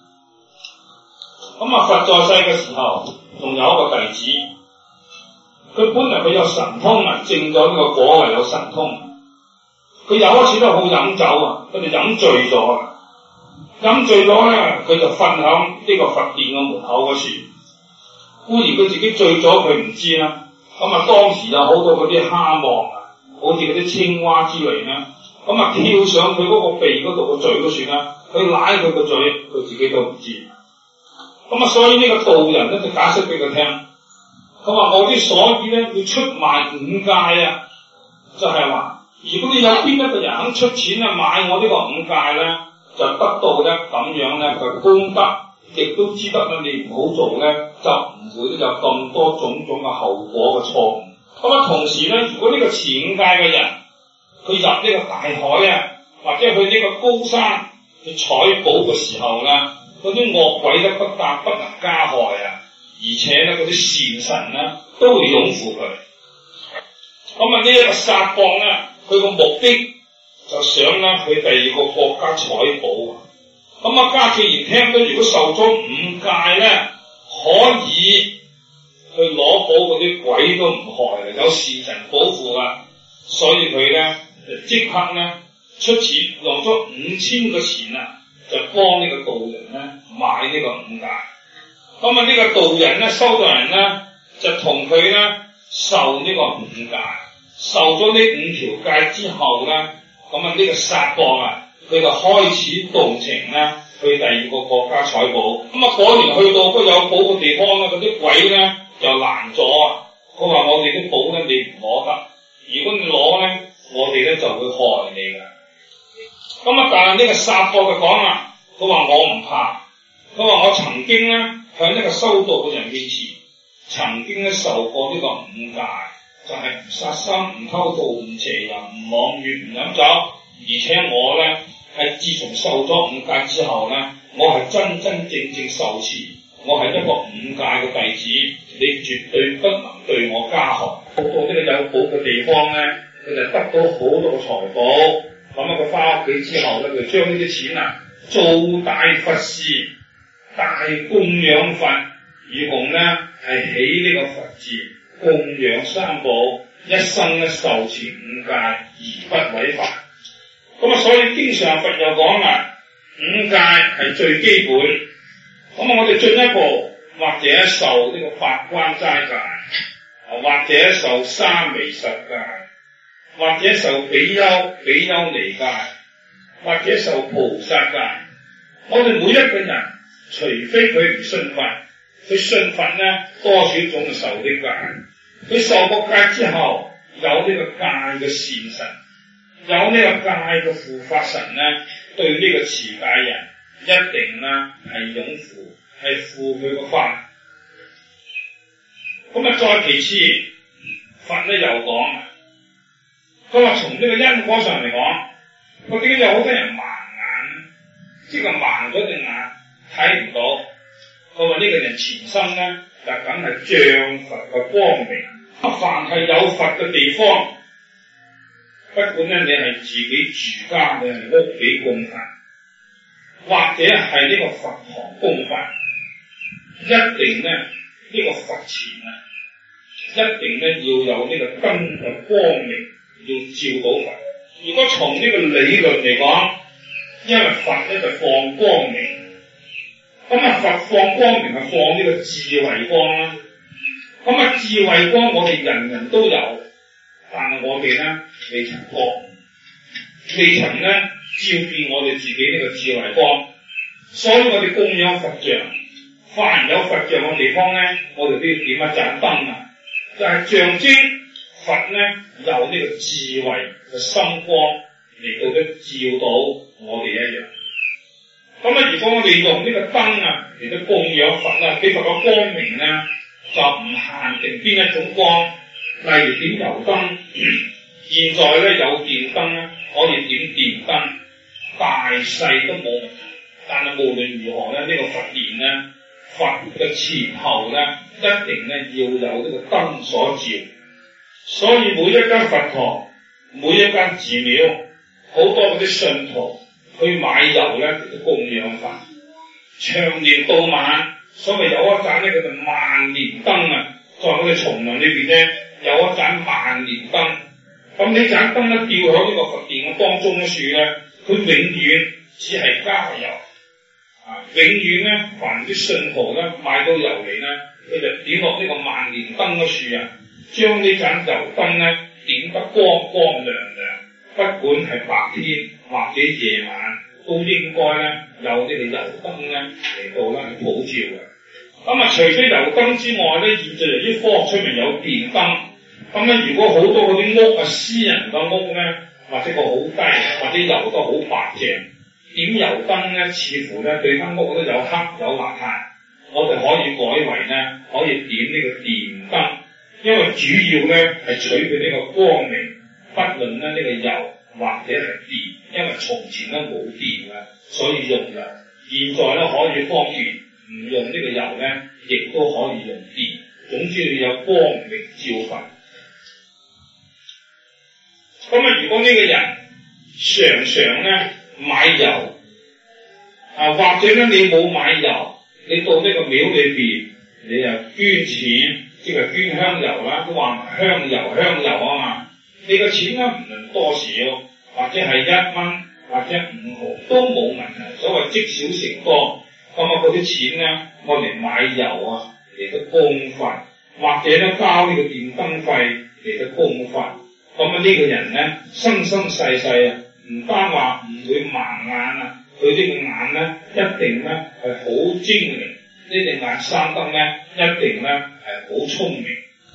佛在世嘅時候，仲有一個弟子，佢本來佢有神通啊，證咗呢個果位有神通。佢有一次都好飲酒啊，佢就飲醉咗。飲醉咗咧，佢就瞓響呢個佛殿嘅門口嗰處。固然佢自己醉咗，佢唔知啦。當時有好多嗰啲蝦蟆啊，好似嗰啲青蛙之類咧，跳上佢嗰個鼻嗰度個嘴嗰處啦，佢舐佢個嘴，佢自己都唔知。所以呢個道人咧就解釋俾佢聽，佢話我之所以咧要出賣五戒啊，就係話如果你有邊一個人肯出錢啊買我呢個五戒咧，就得到咧咁樣咧嘅功德，亦都知得咧你唔好做咧，就唔會咧有咁多種種嘅後果嘅錯誤。同時咧，如果呢個持五戒嘅人，佢入呢個大海啊，或者去呢個高山去採寶嘅時候咧，嗰啲惡鬼咧不但不能加害啊，而且咧嗰啲善神咧都會擁護佢。呢一個撒放咧，佢個目的就想咧去第二個國家採寶。家既然聽到如果受咗五戒咧，可以去攞寶嗰啲鬼都唔害嘅，有善神保護啊，所以佢咧就即刻咧出錢用咗5000個錢啊，就幫呢個道人咧買呢個五戒。呢個道人咧收到人咧就同佢咧受呢個五戒，受咗呢5條戒之後咧，呢個撒放啊，佢就開始動情咧去第二個國家採寶。果然去到嗰有寶嘅地方咧，嗰啲鬼咧就攔咗啊！佢話我哋啲寶咧你唔攞得，如果你攞咧，我哋咧就會害你噶。但係呢個撒放就講啦，佢話我唔怕，佢話我曾經咧向呢個修道嘅人面前，曾經咧受過呢個五戒，就係唔殺生、唔偷盜、唔邪淫、唔妄語、唔飲酒，而且我咧係自從受咗五戒之後咧，我係真真正正受持，我係一個五戒嘅弟子，你絕對不能對我加害。到呢個有寶嘅地方咧，佢就得到好多嘅財寶。佢翻屋企之後咧，佢將呢啲錢啊做大佛事，大供養佛，以供咧係起呢個佛字，供養三寶，一生咧受持五戒而不違法。所以經常佛又講啦，五戒係最基本。我哋進一步，或者受呢個八關齋戒，或者受沙彌實戒，或者受比丘尼戒，或者受菩薩戒。我哋每一個人，除非佢唔信佛，佢信佛咧多少種受呢戒。佢受過戒之後，有呢個戒嘅善神，有呢個戒嘅護法神咧，對呢個持戒人一定咧係擁護，係護佢個法。再其次，佛咧又講，佢話從呢個因果上嚟講，佢點解有好多人盲眼，即係盲咗隻眼睇唔到。佢話呢個人前生咧就梗係仗佛嘅光明，凡係有佛嘅地方，不管咧你係自己住家，你係屋企供佛，或者係呢個佛堂供佛，一定咧呢個佛前啊，一定咧要有呢個根嘅光明，要照到佛。 如果從呢個理論嚟講，因為佛咧就放光明，咁啊佛放光明係放呢個智慧光啦。咁啊智慧光我哋人人都有，但係我哋咧未曾覺，未曾咧照見我哋自己呢個智慧光，所以我哋供養佛像，凡有佛像嘅地方咧，我哋都要點一盞燈啊，就係象徵佛咧有呢個智慧嘅心光嚟到咧照到我哋一樣。咁啊，如果我哋用呢個燈啊嚟到供養佛啦，俾佛個光明咧，就唔限定邊一種光，例如點油燈。現在咧有電燈咧，可以點電燈，大細都冇問題。但係無論如何咧，呢個佛殿咧，佛嘅前後咧，一定咧要有呢個燈所照。所以每一間佛堂，每一間寺廟，好多嗰啲信徒去買油咧，嚟到供養佛，長年到晚。所謂有一盞咧叫做萬年燈啊，在我哋叢林裏邊咧有一盞萬年燈。咁呢盞燈咧吊喺呢個佛殿嘅當中嘅樹咧，佢永遠只係加油啊！永遠咧，凡啲信徒咧買到油嚟咧，佢就點落呢個萬年燈嘅樹啊，將呢盞油燈咧點得光光亮亮，不管係白天或者夜晚，都應該咧有呢個油燈咧嚟到咧普照嘅。咁啊，除咗油燈之外咧，現在由於科學出面有電燈，咁咧如果好多嗰啲屋啊，私人嘅屋咧，或者個好低，或者油都好白淨，點油燈咧，似乎咧對間屋都有黑有邋遢，我哋可以改為咧可以點呢個電燈，因為主要咧係取佢呢個光明，不論咧呢個油或者係電，因為從前咧冇電嘅，所以用油。現在咧可以方便，唔用呢個油咧，亦都可以用電。總之要有光明照佛。咁啊，如果呢個人常常咧買油啊，或者咧你冇買油，你到呢個廟裏邊，你又捐錢，即係捐香油啦，都話香油啊嘛。你個錢咧唔論多少，或者係1蚊或者5毫都冇問題。所謂積少成多，咁啊嗰啲錢咧，我嚟買油啊，嚟到供佛，或者咧交呢個電燈費嚟到供佛。咁啊呢個人咧，生生世世啊，唔單話唔會盲眼啊，佢呢個眼咧一定咧係好精靈，呢隻眼生得咧一定咧係好聰明。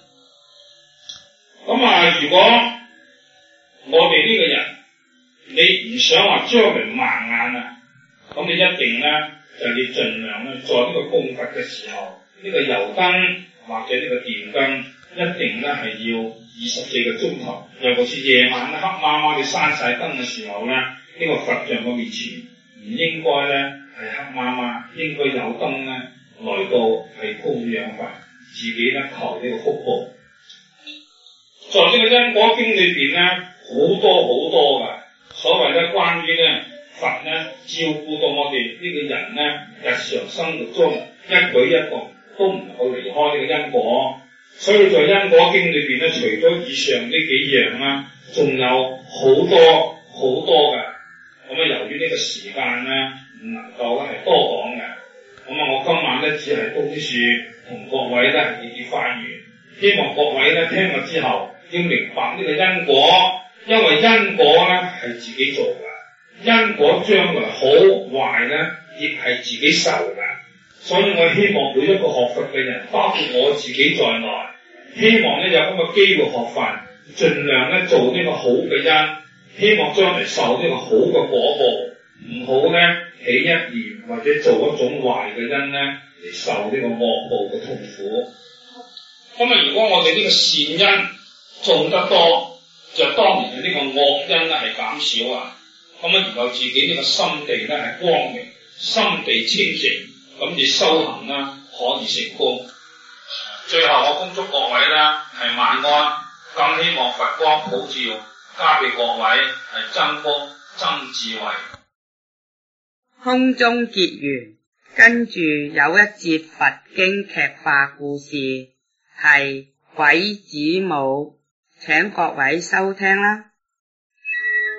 咁啊，如果我哋呢個人，你唔想話將來盲眼啊，咁你一定咧就要盡量咧，在呢個供佛嘅時候，呢個油燈或者呢個電燈一定咧係要24個鐘頭，尤其是夜晚黑媽媽你閂晒燈嘅時候咧，呢個佛像嘅面前唔應該咧係黑媽媽，應該有燈咧來到係供養佛，自己咧求呢個福報。在呢個因果經裏邊咧，好多噶，所謂咧關於咧佛咧照顧到我哋呢個人咧日常生活中一舉一動都唔能夠離開呢個因果。所以在因果經裏邊咧，除咗以上呢幾樣啦，仲有好多嘅。咁啊，由於呢個時間咧唔能夠咧係多講嘅，咁啊，我今晚咧只係恭樹同各位咧以發言，希望各位咧聽咗之後要明白呢個因果，因為因果咧係自己做嘅，因果將來好壞咧亦係自己受嘅。所以我希望每一個學佛嘅人，包括我自己在內，希望咧有咁嘅機會學佛，盡量咧做呢個好嘅因，希望將來受呢個好嘅果報，唔好咧起一念或者做一種壞嘅因咧嚟受呢個惡報嘅痛苦。咁啊，如果我哋呢個善因做得多，就當然係呢個惡因咧係減少啊。咁啊，然後自己呢個心地咧係光明，心地清淨。咁你修行啦，可以成功。最後我恭祝各位啦係晚安，更希望佛光普照，加俾各位係增福增智慧。 空中結緣，跟住有一節佛經劇化故事，係鬼子母，請各位收聽啦。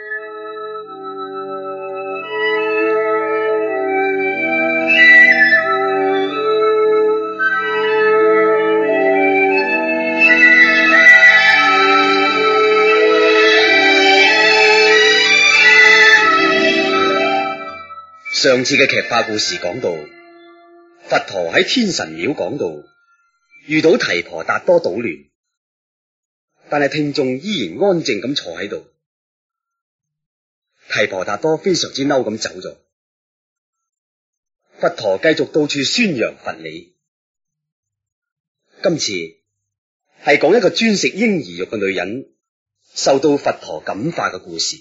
上次嘅劇化故事講到，佛陀喺天神廟講道，遇到提婆達多搗亂，但係聽眾依然安靜咁坐喺度。提婆達多非常之嬲咁走咗。佛陀繼續到處宣揚佛理。今次係講一個專食嬰兒肉嘅女人受到佛陀感化嘅故事。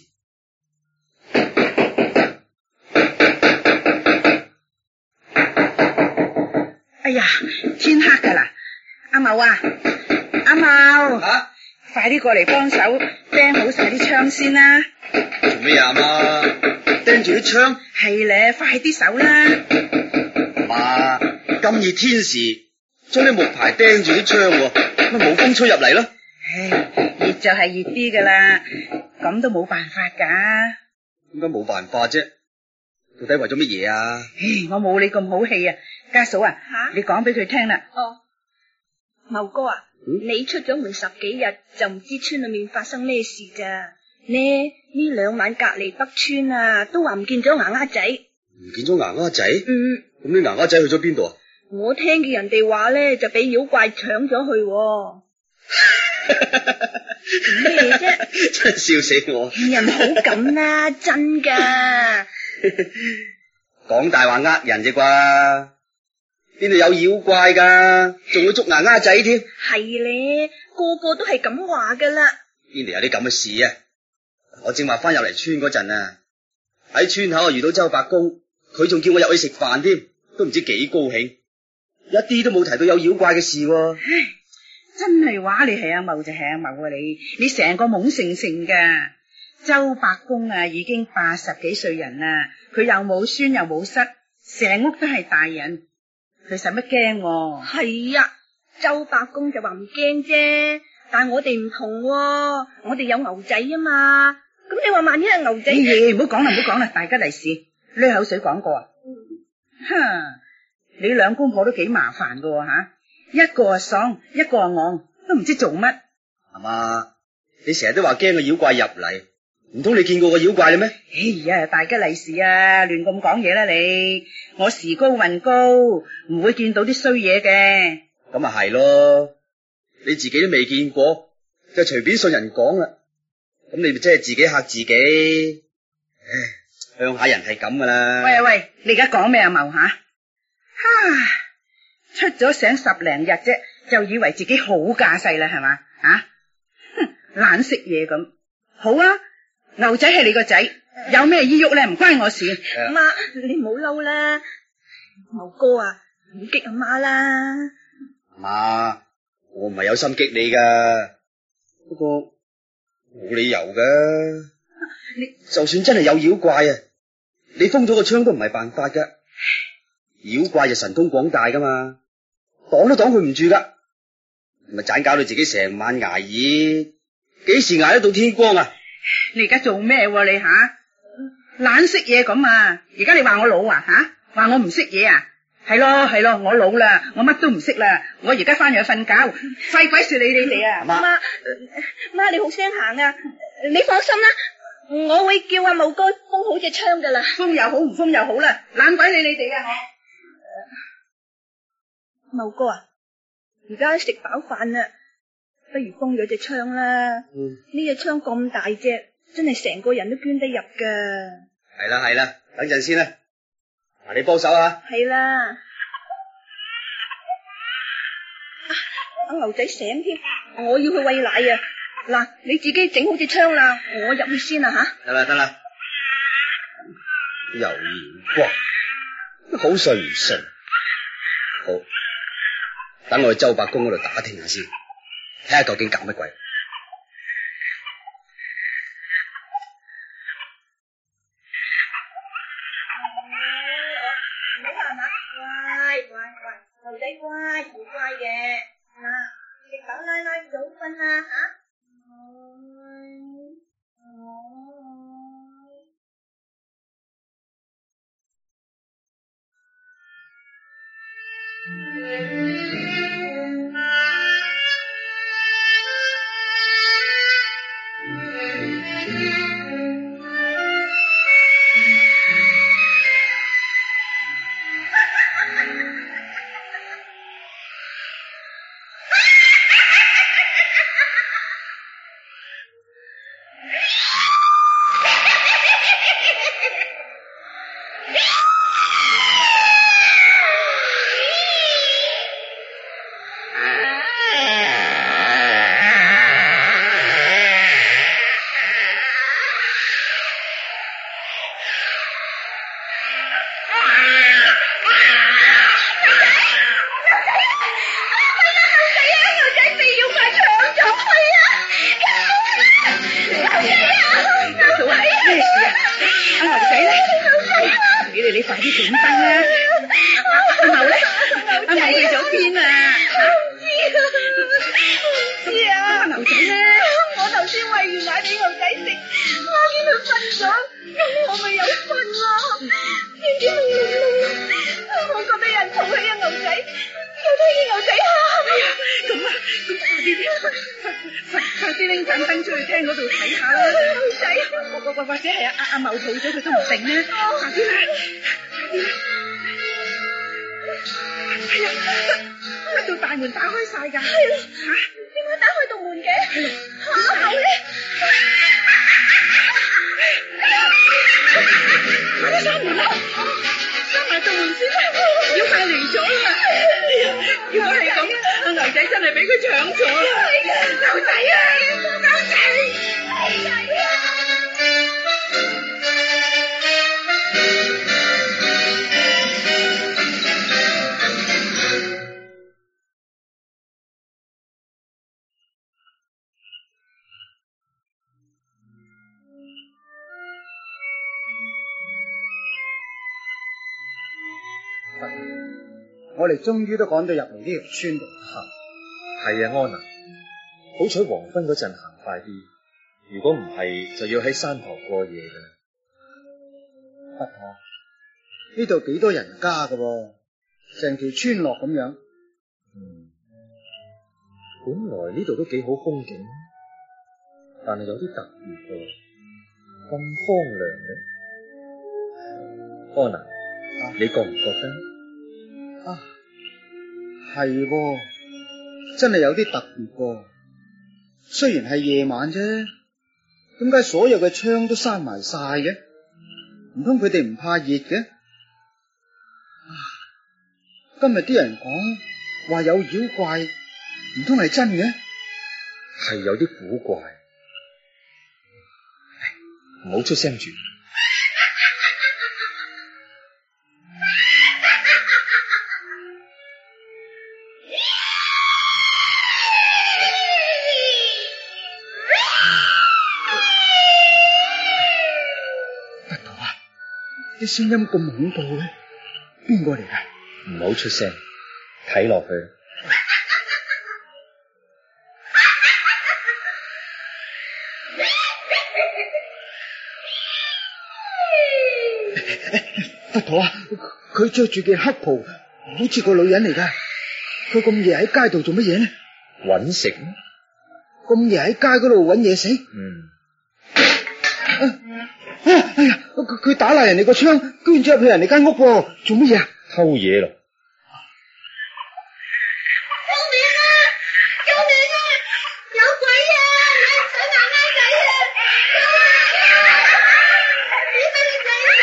哎呀，天黑噶啦！阿茂啊，阿茂，快啲過嚟幫手釘好晒啲槍先啦！ 做咩啊，阿媽？釘住啲槍？ 係咧，快啲手啦！ 阿媽，咁熱天時，將啲木牌釘住啲槍，乜冇風吹入嚟咯？ 唉，熱就係熱啲噶啦，咁都冇辦法噶。 點解冇辦法啫？到底為咗乜嘢啊？ 唉，我冇你咁好氣啊！家嫂啊，你講俾佢聽啦。 哦，茂哥啊，你出咗門10幾日就唔知村裏面發生咩事咋？呢2晚隔籬北村啊，都話唔見咗牙仔。 唔見咗牙仔？咁啲牙仔去咗邊度啊？ 我聽見人哋話咧，就俾妖怪搶咗去。咩啫？ 真係笑死我！ 人唔好咁啦，真噶。 講大話呃人啫啩？邊度有妖怪噶？仲會捉牙仔添？ 係咧，個個都係咁話噶啦。 邊度有啲咁嘅事啊？我正話翻入嚟村嗰陣啊，喺村口遇到周伯公，佢仲叫我入去食飯添，都唔知幾高興，一啲都冇提到有妖怪嘅事。唉， 真係話你係阿茂就係阿茂啊！你成個懵盛盛噶。周伯公啊，已經80幾歲人啦，佢又冇孫又冇室，成屋都係大人，佢使乜驚？ 係啊，周伯公就話唔驚啫，但係我哋唔同，我哋有牛仔啊嘛。咁你話萬一係牛仔？ 唔好講啦，唔好講啦，大吉利是，濺口水講過啊。你兩公婆都幾麻煩噶吓，一個啊爽，一個啊昂，都唔知做乜。 阿媽，你成日都話驚個妖怪入嚟，唔通你見過個妖怪咧咩？ 哎呀，大吉利是啊，亂咁講嘢啦你！我時高運高，唔會見到啲衰嘢嘅。 咁啊係咯，你自己都未見過，就隨便信人講啦。咁你咪真係自己嚇自己。唉，鄉下人係咁噶啦。 喂，你而家講咩啊茂吓？出咗醒10零日啫，就以為自己好架勢啦係嘛？懶食嘢咁。好啊，牛仔係你個仔，有咩依郁咧唔關我事。 媽，你唔好嬲啦。茂哥啊，唔激阿媽啦。 媽，我唔係有心激你噶，不過冇理由噶。就算真係有妖怪啊，你封咗個窗都唔係辦法噶。妖怪就神通廣大噶嘛，擋都擋佢唔住噶，咪盞搞到自己成晚挨熱，幾時挨得到天光啊？ 你而家做咩你吓？懶識嘢咁啊！而家你話我老啊吓？話我唔識嘢啊？係咯，我老啦，我乜都唔識啦，我而家翻入去瞓覺，廢鬼事你哋啊！ 媽，你好聲行啊！你放心啦，我會叫阿茂哥封好隻窗噶啦。 封又好，唔封又好啦，懶鬼理你哋啊！ 茂哥啊，而家食飽飯啦，不如封咗隻窗啦。呢隻窗咁大隻，真係成個人都捐得入噶。 係啦，等陣先啦。嗱，你幫手啊。係啦。阿牛仔醒添，我要去餵奶啊！嗱，你自己整好隻窗啦，我入去先啦吓。 得啦。有妖怪，好信唔信？好，等我去周伯公嗰度打聽下先，睇下究竟搞乜鬼。 牛仔乖，好乖嘅。食飽奶奶早瞓啦吓。 啲點燈啦！阿茂咧？阿茂去咗邊啊？ 唔知啊！ 阿牛仔咧？ 我頭先餵完奶俾牛仔食，我見佢瞓咗，咁我咪有瞓咯。點知朦朧朧，我覺得有人抱起阿牛仔，又聽見牛仔喊。 咁啊，咁快啲拎盞燈出去廳嗰度睇下啦！ 牛仔， 或者係阿茂抱咗佢都唔定咧，快啲啦！快啲啦！哎呀，乜道大門打開晒㗎？ 係咯，點解打開道門嘅？阿茂咧？ 快啲閂門啦！閂埋道門先啦！妖怪嚟咗啦！如果係咁，阿牛仔真係俾佢搶咗啦！牛仔啊！牛仔！ 我哋終於都趕到入嚟呢條村度。 係啊，安娜，好彩黃昏嗰陣行快啲，如果唔係就要喺山頭過夜噶啦。 不過呢度幾多人家噶喎，成條村落咁樣。 本來呢度都幾好風景，但係有啲特別喎，咁荒涼嘅。安娜，你覺唔覺得？ 係喎，真係有啲特別喎。雖然係夜晚啫，點解所有嘅窗都閂埋晒嘅？唔通佢哋唔怕熱嘅？今日啲人講話有妖怪，唔通係真嘅？ 係有啲古怪，唔好出聲住。 啲聲音咁恐怖嘅，邊個嚟噶？ 唔好出聲，睇落去。 佛陀啊，佢着住件黑袍，好似個女人嚟噶。佢咁夜喺街度做乜嘢呢？ 搵食。 咁夜喺街嗰度搵嘢食？哎呀！佢打爛人哋個窗，居然走入去人哋間屋喎，做乜嘢啊？ 偷嘢咯！ 救命啊！救命啊！有鬼啊！想硬啱仔啊！救命啊！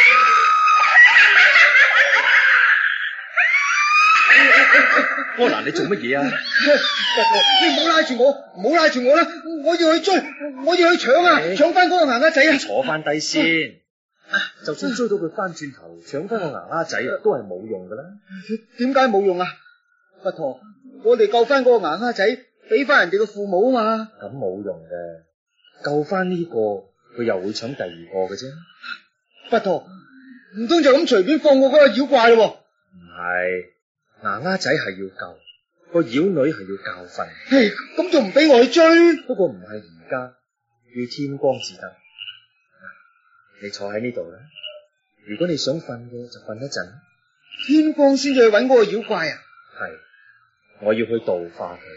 柯南，你做乜嘢啊？ 你唔好拉住我，唔好拉住我啦！我要去追，我要去搶啊！搶翻嗰個牙仔啊！ 坐翻低先。就算追到佢翻轉頭搶翻個牙仔都係冇用噶啦。 點解冇用啊？佛陀，我哋救翻嗰個牙仔，俾翻人哋嘅父母啊嘛。 咁冇用嘅，救翻呢個佢又會搶第二個嘅啫。 佛陀，唔通就咁隨便放過嗰個妖怪咯？ 唔係，牙仔係要救，個妖女係要教訓。 咁仲唔俾我去追？ 不過唔係而家，要天光至得。你坐喺呢度啦，如果你想瞓嘅就瞓一陣。 天光先至去搵嗰個妖怪啊？ 係，我要去度化佢。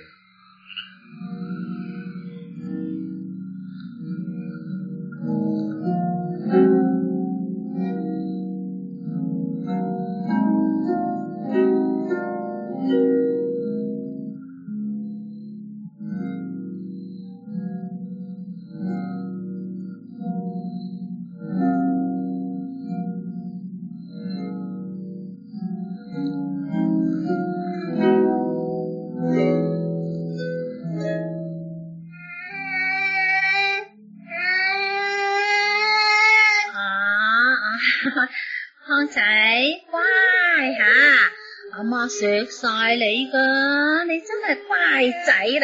康仔乖吓，阿媽錫晒你噶，你真係乖仔啦。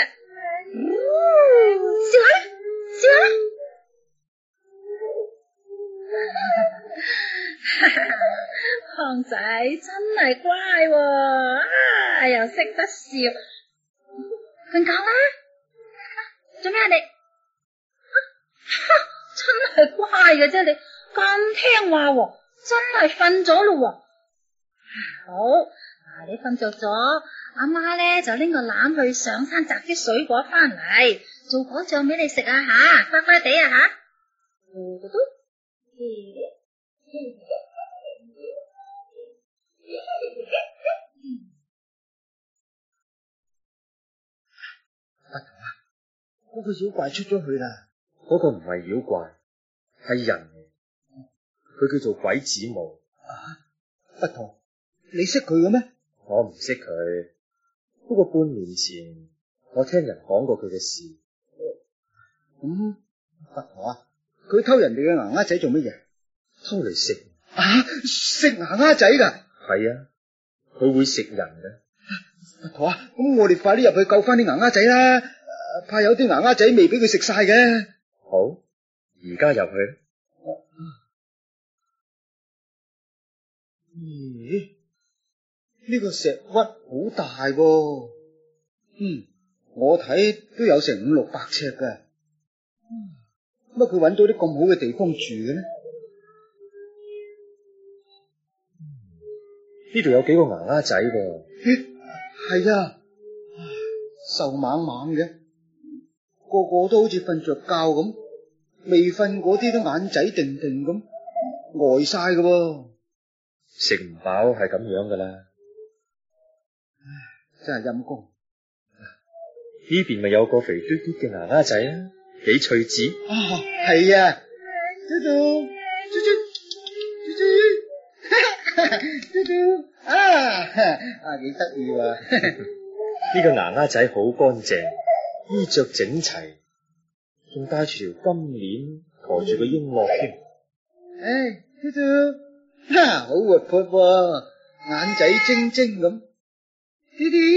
笑下，笑下。康光仔真係乖喎，又識得笑。瞓覺啦，做咩啊你？真係乖嘅啫，你咁聽話喎，真係瞓咗咯。好，你瞓着咗，阿媽咧就拎個籃去上山摘啲水果翻嚟，做果醬俾你食啊吓，乖乖地啊吓。 阿頭啊，嗰個妖怪出咗去啦。 嗰個唔係妖怪，係人嚟，佢叫做鬼子母。 阿頭，你識佢嘅咩？ 我唔識佢，不過半年前我聽人講過佢嘅事。 阿頭啊，佢偷人哋嘅牙仔做乜嘢？ 偷嚟食。 食牙仔噶？ 係啊，佢會食人嘅。 阿頭啊，咁我哋快啲入去救翻啲牙仔啦，怕有啲牙仔未俾佢食晒嘅。 好，而家入去。 咦？呢個石窟好大喎，我睇都有成500-600尺㗎。乜佢搵到啲咁好嘅地方住嘅呢？ 呢度有幾個牙仔喎。 係啊，瘦猛猛嘅，個個都好似瞓着覺咁，未瞓嗰啲都眼仔定定咁，呆晒㗎喎。 食唔飽係咁樣噶啦。 真係陰公。 呢邊咪有個肥嘟嘟嘅牙仔啊，幾趣致。 係啊，嘟嘟嘟嘟嘟嘟幾得意啊！ 呢個牙仔好乾淨，衣着整齊，仲戴住條金鏈，抬住個瓔珞添。 嘟嘟，好活潑喎，眼仔晶晶咁。